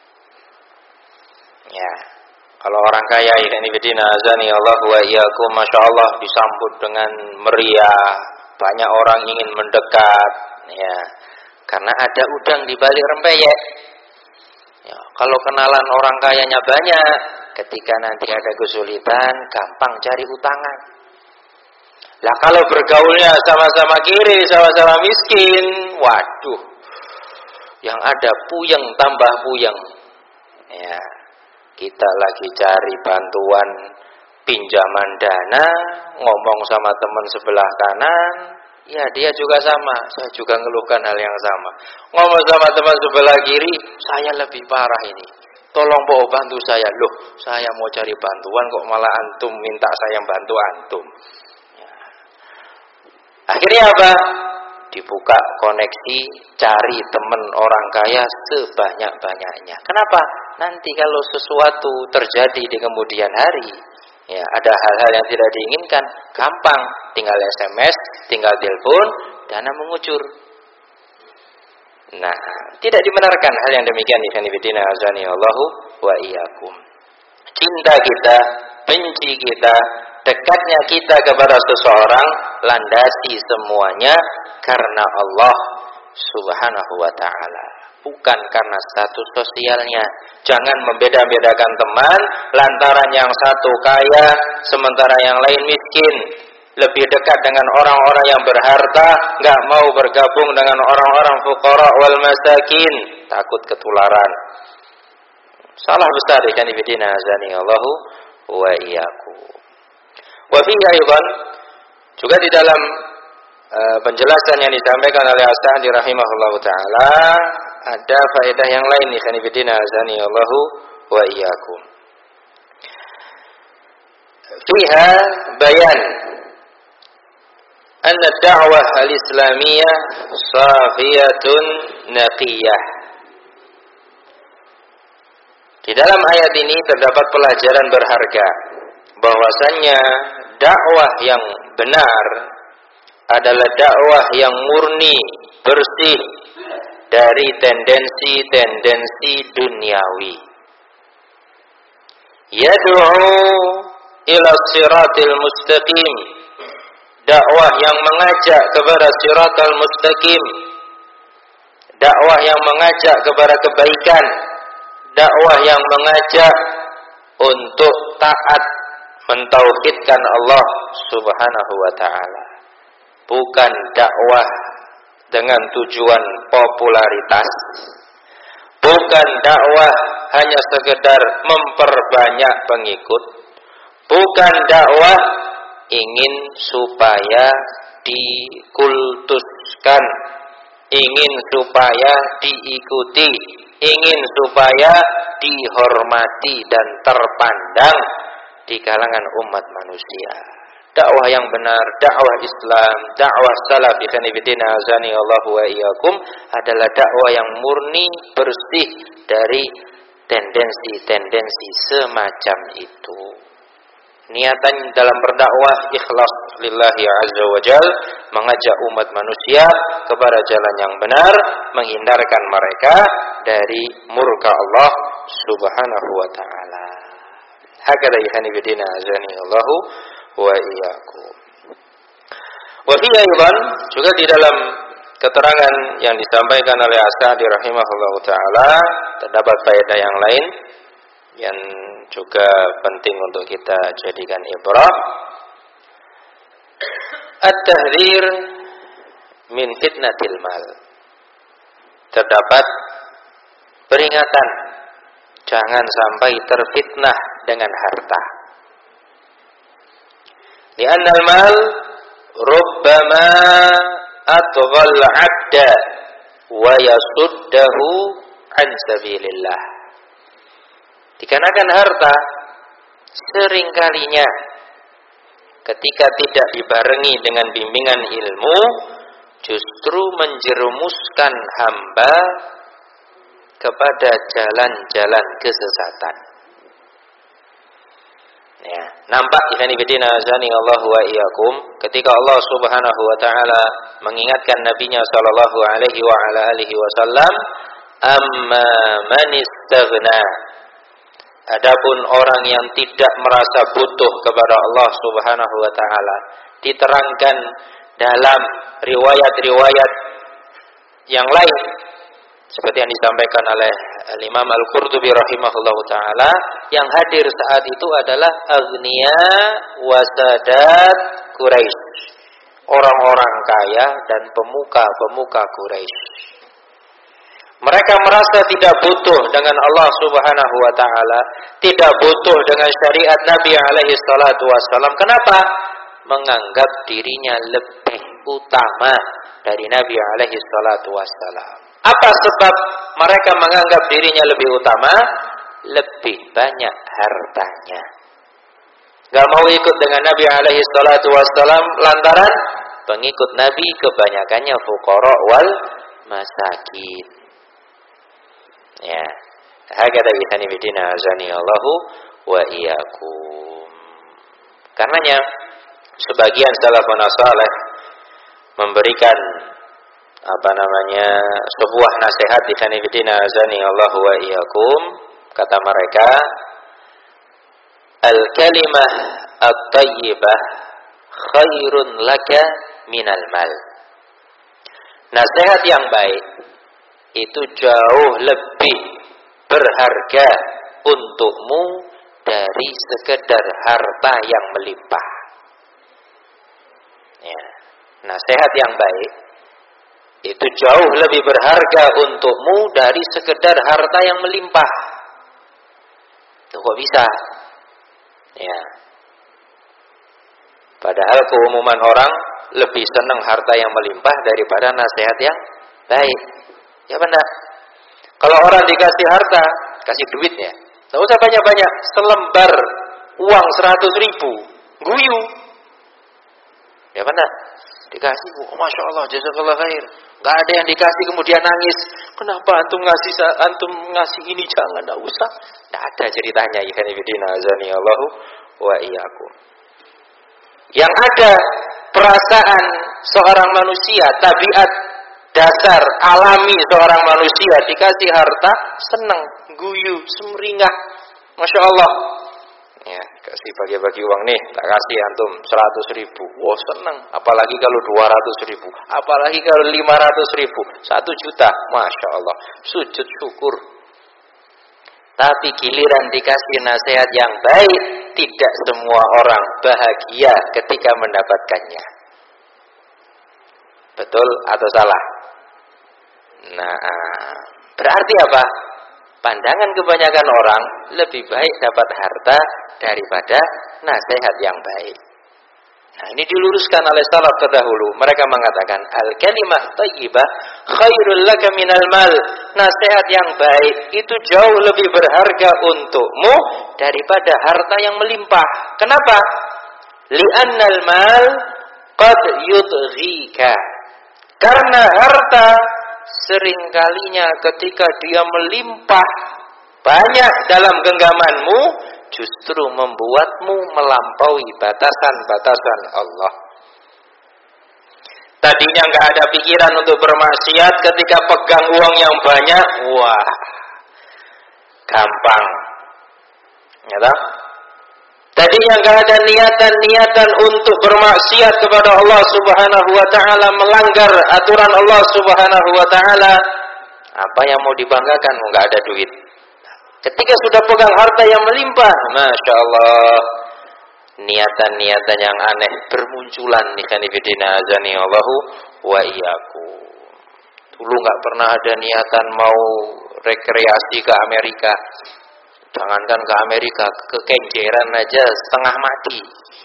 Ya, kalau orang kaya ini bidina azani Allah wa iyyakum, masya Allah disambut dengan meriah, banyak orang ingin mendekat, ya, karena ada udang di balik rempeyek. Ya, kalau kenalan orang kayanya banyak, ketika nanti ada kesulitan, gampang cari utangan. Lah kalau bergaulnya sama-sama kiri, sama-sama miskin, waduh, yang ada puyeng tambah puyeng. Ya, kita lagi cari bantuan pinjaman dana, ngomong sama teman sebelah kanan, ya dia juga sama, saya juga ngeluhkan hal yang sama. Ngomong sama teman sebelah kiri, saya lebih parah ini. Tolong bawa bantu saya. Loh, saya mau cari bantuan kok malah antum minta saya bantu antum. Akhirnya apa? Dibuka koneksi, cari teman orang kaya sebanyak-banyaknya. Kenapa? Nanti kalau sesuatu terjadi di kemudian hari, ya ada hal-hal yang tidak diinginkan, gampang, tinggal S M S, tinggal telepon, dana mengucur. Nah, tidak dibenarkan hal yang demikian di sini bidina azani Allahu wa iyyakum. Cinta kita, benci kita, dekatnya kita kepada seseorang landasi semuanya karena Allah Subhanahu wa taala, bukan karena status sosialnya. Jangan membeda-bedakan teman lantaran yang satu kaya sementara yang lain miskin. Lebih dekat dengan orang-orang yang berharta, enggak mau bergabung dengan orang-orang fuqara wal masakin, takut ketularan. Salah besar ikan ibadina azani Allahu wa iyyakum. Wa fihi aidan, juga di dalam uh, penjelasan yang disampaikan oleh As-Sa'di rahimahullahu taala ada faedah yang lain ikhwan fillah azani Allahu wa iyyakum. Fiha bayan anna da'wah al-islamiyah safiyatun naqiyah. Di dalam ayat ini terdapat pelajaran berharga bahwasannya dakwah yang benar adalah dakwah yang murni, bersih dari tendensi-tendensi duniawi. Yad'u ila siratil mustaqim, dakwah yang mengajak kepada siratal mustaqim, dakwah yang mengajak kepada kebaikan, dakwah yang mengajak untuk taat mentauhidkan Allah Subhanahu wa taala. Bukan dakwah dengan tujuan popularitas, bukan dakwah hanya sekedar memperbanyak pengikut, bukan dakwah ingin supaya dikultuskan, ingin supaya diikuti, ingin supaya dihormati dan terpandang di kalangan umat manusia. Dakwah yang benar, dakwah Islam, dakwah salaf ikhwan fillah azani Allah wa iyyakum adalah dakwah yang murni, bersih dari tendensi-tendensi semacam itu. Niatan dalam berdakwah ikhlas lillahi azza wa jal, mengajak umat manusia kepada jalan yang benar, menghindarkan mereka dari murka Allah Subhanahu wa taala. Hakada ikhwan fillah azani Allah wa iyyakum. Wa fi aidan, juga di dalam keterangan yang disampaikan oleh As-Sa'di rahimahullahu taala terdapat faedah yang lain yang juga penting untuk kita jadikan ibrah. At-tahdzir min fitnatil mal. Terdapat peringatan jangan sampai terfitnah dengan harta. Li'anna al-mal rubbama atghal 'abda wa yasuddahu an sabilillah. Dikarenakan harta seringkalinya ketika tidak dibarengi dengan bimbingan ilmu justru menjerumuskan hamba kepada jalan-jalan kesesatan. Ya, nampak ikhwan fillah azani Allah wa iyyakum ketika Allah Subhanahu wa taala mengingatkan nabinya sallallahu alaihi wa ala alihi wasallam, amma man istaghna, adapun orang yang tidak merasa butuh kepada Allah Subhanahu wa taala, diterangkan dalam riwayat-riwayat yang lain seperti yang disampaikan oleh Imam Al-Qurtubi rahimahullahu taala, yang hadir saat itu adalah aghnia wa sadat Quraisy, orang-orang kaya dan pemuka-pemuka Quraisy. Mereka merasa tidak butuh dengan Allah Subhanahu wa taala, tidak butuh dengan syariat Nabi alaihi salatu wasallam. Kenapa? Menganggap dirinya lebih utama dari Nabi alaihi salatu wasallam. Apa sebab mereka menganggap dirinya lebih utama? Lebih banyak hartanya. Gak mau ikut dengan Nabi alaihi salatu wassalam lantaran pengikut Nabi kebanyakannya fuqara wal masakin. Ya, hakada ikhwan fillah azani Allahu wa iyyakum. Karenanya sebagian salafun saleh memberikan apa namanya sebuah nasihat ikhwan fillah azani Allahu wa iyyakum. Kata mereka, al-kalimah at-tayyibah khairun laka minal mal. Nasihat yang baik itu jauh lebih berharga untukmu dari sekedar harta yang melimpah. Ya, nasihat yang baik itu jauh lebih berharga untukmu dari sekedar harta yang melimpah. Itu kok bisa? Ya. Padahal keumuman orang lebih senang harta yang melimpah daripada nasihat yang baik. Ya benar. Kalau orang dikasih harta, kasih duitnya, tidak usah banyak-banyak, selembar uang seratus ribu, guyu. Ya benar. Dikasih, oh, Masya Allah, jazakallah khair. Gak ada yang dikasih kemudian nangis. Kenapa antum ngasih antum ngasih ini, jangan, enggak usah. Enggak ada ceritanya. Ikhwan fillah azani Allahu wa iyyakum. Yang ada perasaan seorang manusia, tabiat dasar alami seorang manusia dikasih harta senang, guyu, sumringah. Masya Allah. Ya, kasih bagi-bagi uang nih, tak kasih antum seratus ribu. Wah, wow, senang. Apalagi kalau dua ratus ribu. Apalagi kalau lima ratus ribu. Satu juta. Masya Allah. Sujud syukur. Tapi giliran dikasih nasihat yang baik, tidak semua orang bahagia ketika mendapatkannya. Betul atau salah? Nah, berarti apa? Pandangan kebanyakan orang lebih baik dapat harta daripada nasihat yang baik. Nah, ini diluruskan oleh salaf terdahulu. Mereka mengatakan al-kalimah thayyibah khairul laka minal mal. Nasihat yang baik itu jauh lebih berharga untukmu daripada harta yang melimpah. Kenapa? Li'annal mal qad yudghika. Karena harta seringkalinya ketika dia melimpah banyak dalam genggamanmu, justru membuatmu melampaui batasan-batasan Allah. Tadinya nggak ada pikiran untuk bermaksiat, ketika pegang uang yang banyak, wah, gampang. Ya tak? Tadinya nggak ada niatan-niatan untuk bermaksiat kepada Allah Subhanahu wa taala, melanggar aturan Allah Subhanahu wa taala. Apa yang mau dibanggakan? Nggak ada duit. Ketika sudah pegang harta yang melimpah, Masya Allah, niatan-niatan yang aneh bermunculan. Nikanibidina azani Allahu wa iyyakum. Dulu nggak pernah ada niatan mau rekreasi ke Amerika. Jangankan ke Amerika, ke Kenjeran aja setengah mati.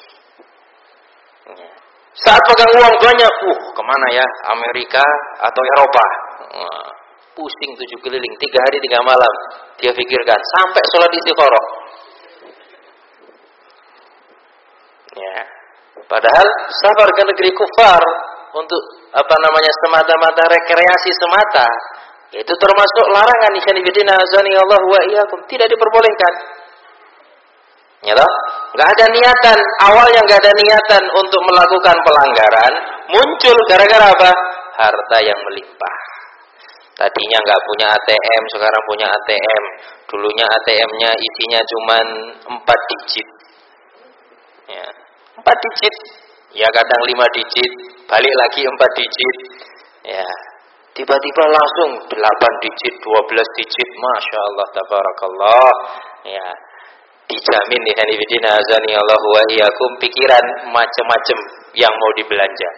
Saat pegang uang banyak, uh, kemana ya? Amerika atau Eropa? Wah, pusing tujuh keliling, tiga hari tiga malam. Dia pikirkan sampai sholat istiqoroh. Ya, padahal sabar ke negeri kufar untuk apa namanya semata-mata rekreasi semata. Itu termasuk larangan ikhwanifidina azani Allah wa iyyakum, tidak diperbolehkan. Ya toh? Enggak ada niatan, awalnya enggak ada niatan untuk melakukan pelanggaran, muncul gara-gara apa? Harta yang melimpah. Tadinya enggak punya A T M, sekarang punya A T M. Dulunya A T M-nya isinya cuman empat digit. Ya, empat digit. Ya kadang lima digit, balik lagi empat digit. Ya. Tiba-tiba langsung delapan digit, dua belas digit, Masya Allah, tabarakallah. Ya, dijamin nih hanifidina azani Allah wa iyyakum, pikiran macam-macam yang mau dibelanja.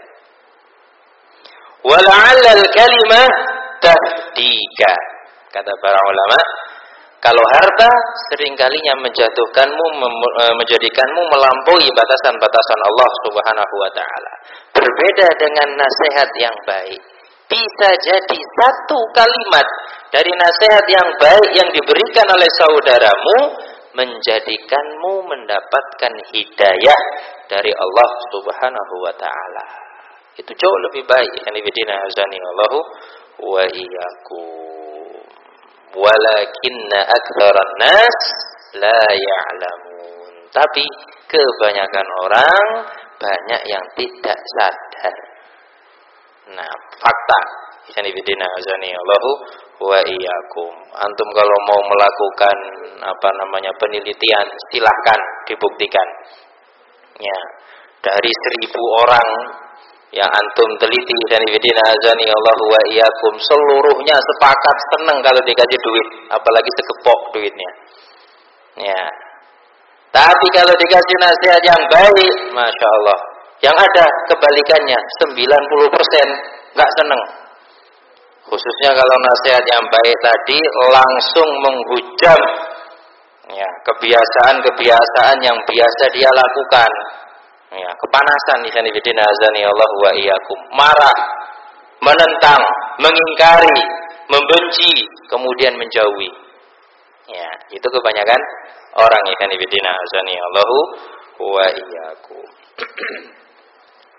Wala'allal kalimah tahdika. Kata para ulama, kalau harta seringkalinya menjatuhkanmu, menjadikanmu melampaui batasan-batasan Allah Subhanahu wa taala. Berbeda dengan nasihat yang baik. Bisa jadi satu kalimat dari nasihat yang baik yang diberikan oleh saudaramu menjadikanmu mendapatkan hidayah dari Allah Subhanahu wa taala. Itu jauh lebih baik. Hanifidina azani Allahu wa iyyakum. Walakinna aktsaran nas la ya'lamun. Tapi kebanyakan orang banyak yang tidak sadar. Nah, fakta. Hanifidina azani Allahu wa iyyakum. Antum kalau mau melakukan apa namanya penelitian, silahkan dibuktikan. Ya, dari seribu orang yang antum teliti, hanifidina azani Allahu wa iyyakum, seluruhnya sepakat senang kalau dikasih duit, apalagi segepok duitnya. Ya. Tapi kalau dikasih nasihat yang baik, Masya Allah, yang ada kebalikannya, sembilan puluh persen nggak seneng. Khususnya kalau nasihat yang baik tadi langsung menghujam ya, kebiasaan-kebiasaan yang biasa dia lakukan. Ya, kepanasan di sana bidina azani Allah wa iyyakum, marah, menentang, mengingkari, membenci, kemudian menjauhi. Ya, itu kebanyakan orang yang bidina azani Allah wa iyyakum.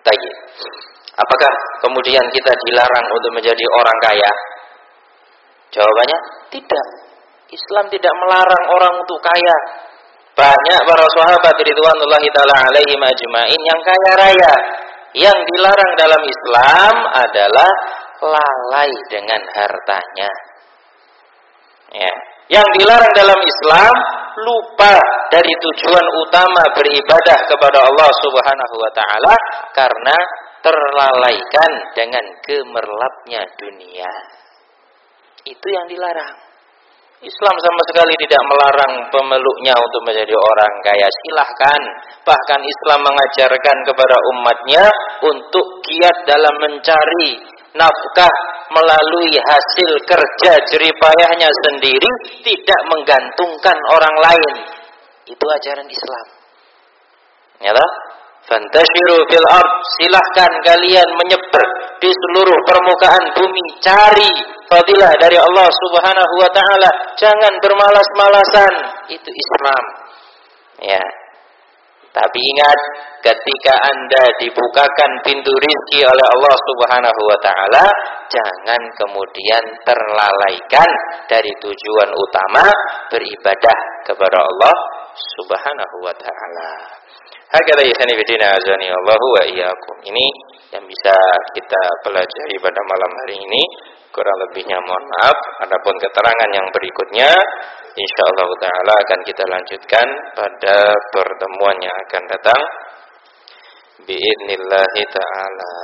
Tayyib. Apakah kemudian kita dilarang untuk menjadi orang kaya? Jawabannya tidak. Islam tidak melarang orang untuk kaya. Banyak para sahabat ridwanullahi taala alaihim ajmain yang kaya raya. Yang dilarang dalam Islam adalah lalai dengan hartanya. Ya. Yang dilarang dalam Islam lupa dari tujuan utama beribadah kepada Allah Subhanahu wa taala karena terlalaikan dengan gemerlapnya dunia. Itu yang dilarang. Islam sama sekali tidak melarang pemeluknya untuk menjadi orang kaya. Silahkan. Bahkan Islam mengajarkan kepada umatnya untuk giat dalam mencari nafkah melalui hasil kerja jeripayahnya sendiri, tidak menggantungkan orang lain. Itu ajaran Islam. Ya toh? Fantashiru fil ard, silahkan kalian menyebar di seluruh permukaan bumi, cari fadilah dari Allah Subhanahu wa taala, jangan bermalas-malasan. Itu Islam. Ya. Tapi ingat, ketika Anda dibukakan pintu rizki oleh Allah Subhanahu wa taala, jangan kemudian terlalaikan dari tujuan utama beribadah kepada Allah Subhanahu wa taala. Hakala ihsani bidina azani Allahu wa iyyakum. Ini yang bisa kita pelajari pada malam hari ini. Kurang lebihnya mohon maaf. Adapun keterangan yang berikutnya insyaallah taala akan kita lanjutkan pada pertemuan yang akan datang. Biidznillah taala.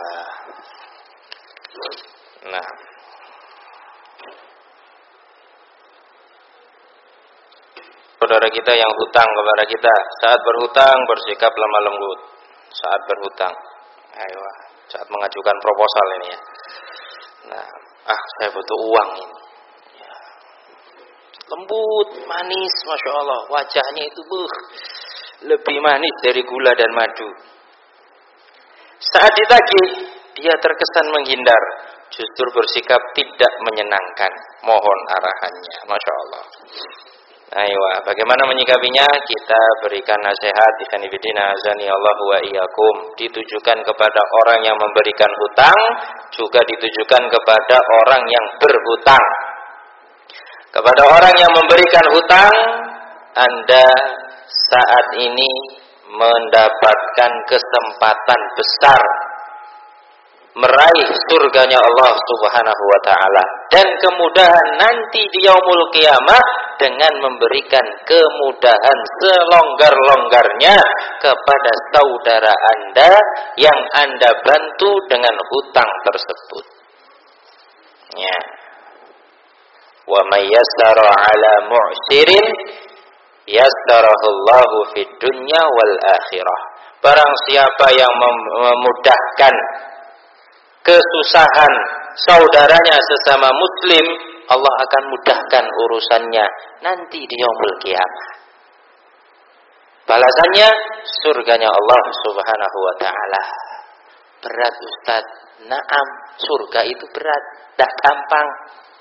Nah, saudara kita yang hutang kepada kita, saat berhutang bersikap lemah lembut. Saat berhutang, ayo, saat mengajukan proposal ini ya. Nah, ah saya butuh uang ini. Ya. Lembut, manis, masya Allah. Wajahnya itu buh, lebih manis dari gula dan madu. Saat ditagih, dia terkesan menghindar, justru bersikap tidak menyenangkan. Mohon arahannya, masya Allah. Ayo, bagaimana menyikapinya? Kita berikan nasihat ikhwanifidina azani Allah wa iyyakum, ditujukan kepada orang yang memberikan hutang, juga ditujukan kepada orang yang berhutang. Kepada orang yang memberikan hutang, Anda saat ini mendapatkan kesempatan besar meraih surganya Allah Subhanahu wa taala dan kemudahan nanti di yaumul qiyamah dengan memberikan kemudahan selonggar-longgarnya kepada saudara Anda yang Anda bantu dengan hutang tersebut. Ya. Wa may yassara 'ala mu'sirin yassarahullahu fid dunya wal akhirah. Barang siapa yang memudahkan kesusahan saudaranya sesama muslim, Allah akan mudahkan urusannya nanti di yaumul qiyamah. Balasannya surganya Allah Subhanahu wa taala. Berat Ustaz? Naam, surga itu berat, tidak gampang.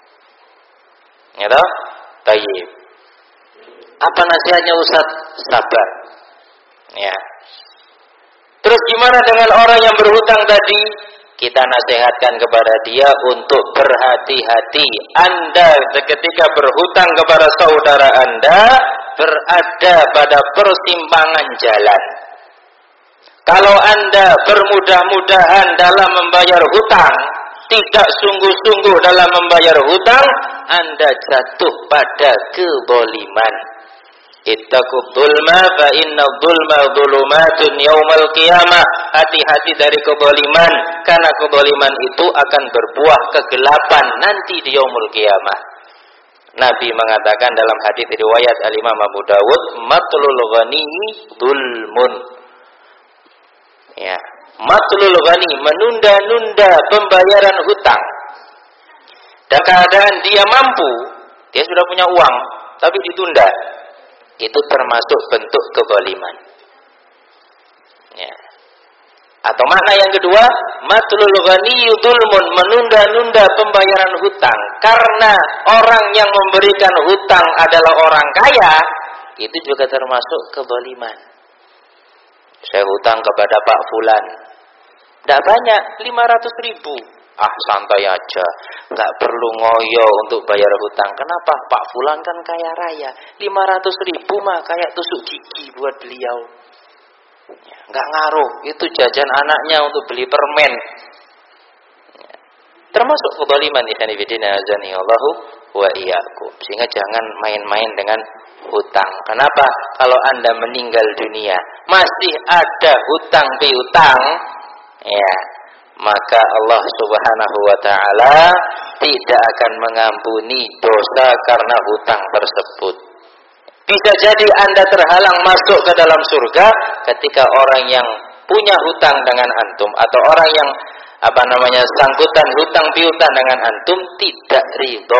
Ya toh? Tayyib. Apa nasihatnya Ustaz? Sabar. Ya. Terus gimana dengan orang yang berhutang tadi? Kita nasihatkan kepada dia untuk berhati-hati. Anda ketika berhutang kepada saudara Anda berada pada persimpangan jalan. Kalau Anda bermudah-mudahan dalam membayar hutang, tidak sungguh-sungguh dalam membayar hutang, Anda jatuh pada kezaliman. Ittaqud dzulma fa inna dzulma dzulumatun yaumal qiyamah. Hati-hati dari kezaliman, karena kezaliman itu akan berbuah kegelapan nanti di yaumul qiyamah. Nabi mengatakan dalam hadis riwayat Al-Imam Abu Dawud, matlul ghani dzulmun. Ya, matlul ghani, menunda-nunda pembayaran hutang. Dan keadaan dia mampu, dia sudah punya uang, tapi ditunda. Itu termasuk bentuk kezaliman. Ya. Atau makna yang kedua, matlul ghaniyyu dzulmun, menunda-nunda pembayaran hutang karena orang yang memberikan hutang adalah orang kaya, itu juga termasuk kezaliman. Saya hutang kepada Pak Fulan, Tidak banyak, lima ratus ribu. Ah, santai aja, nggak perlu ngoyo untuk bayar hutang. Kenapa? Pak Fulan kan kaya raya, lima ratus ribu mah kayak tusuk gigi buat beliau. Ya, nggak ngaruh, itu jajan anaknya untuk beli permen. Ya, termasuk kedzaliman ikhwan fillah azani Allahu wa iyyakum. Sehingga jangan main-main dengan hutang. Kenapa? Kalau Anda meninggal dunia masih ada hutang piutang, ya, maka Allah Subhanahu wa taala tidak akan mengampuni dosa karena hutang tersebut. Bisa jadi Anda terhalang masuk ke dalam surga ketika orang yang punya hutang dengan antum atau orang yang apa namanya sangkutan hutang piutang dengan antum tidak ridho.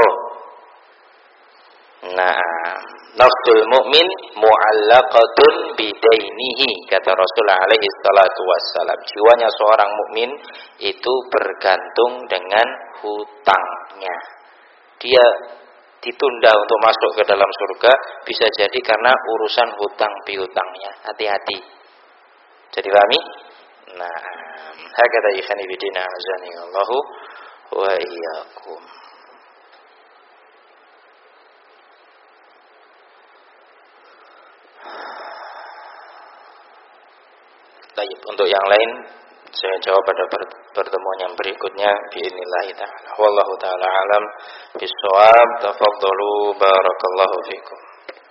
Nah, nafsul mu'min mu'allaqatun bidainihi, kata Rasulullah alaihi salatu wassalam. Jiwanya seorang mukmin itu bergantung dengan hutangnya. Dia ditunda untuk masuk ke dalam surga bisa jadi karena urusan hutang piutangnya. Hati-hati. Jadi pahami? Nah, hakata ikhwan fillah azani Allahu wa iyyakum. Baik, untuk yang lain saya jawab pada pertemuan yang berikutnya biidznillah taala. Wallahu taala alam bissawab. Tafadhalu barakallahu fikum.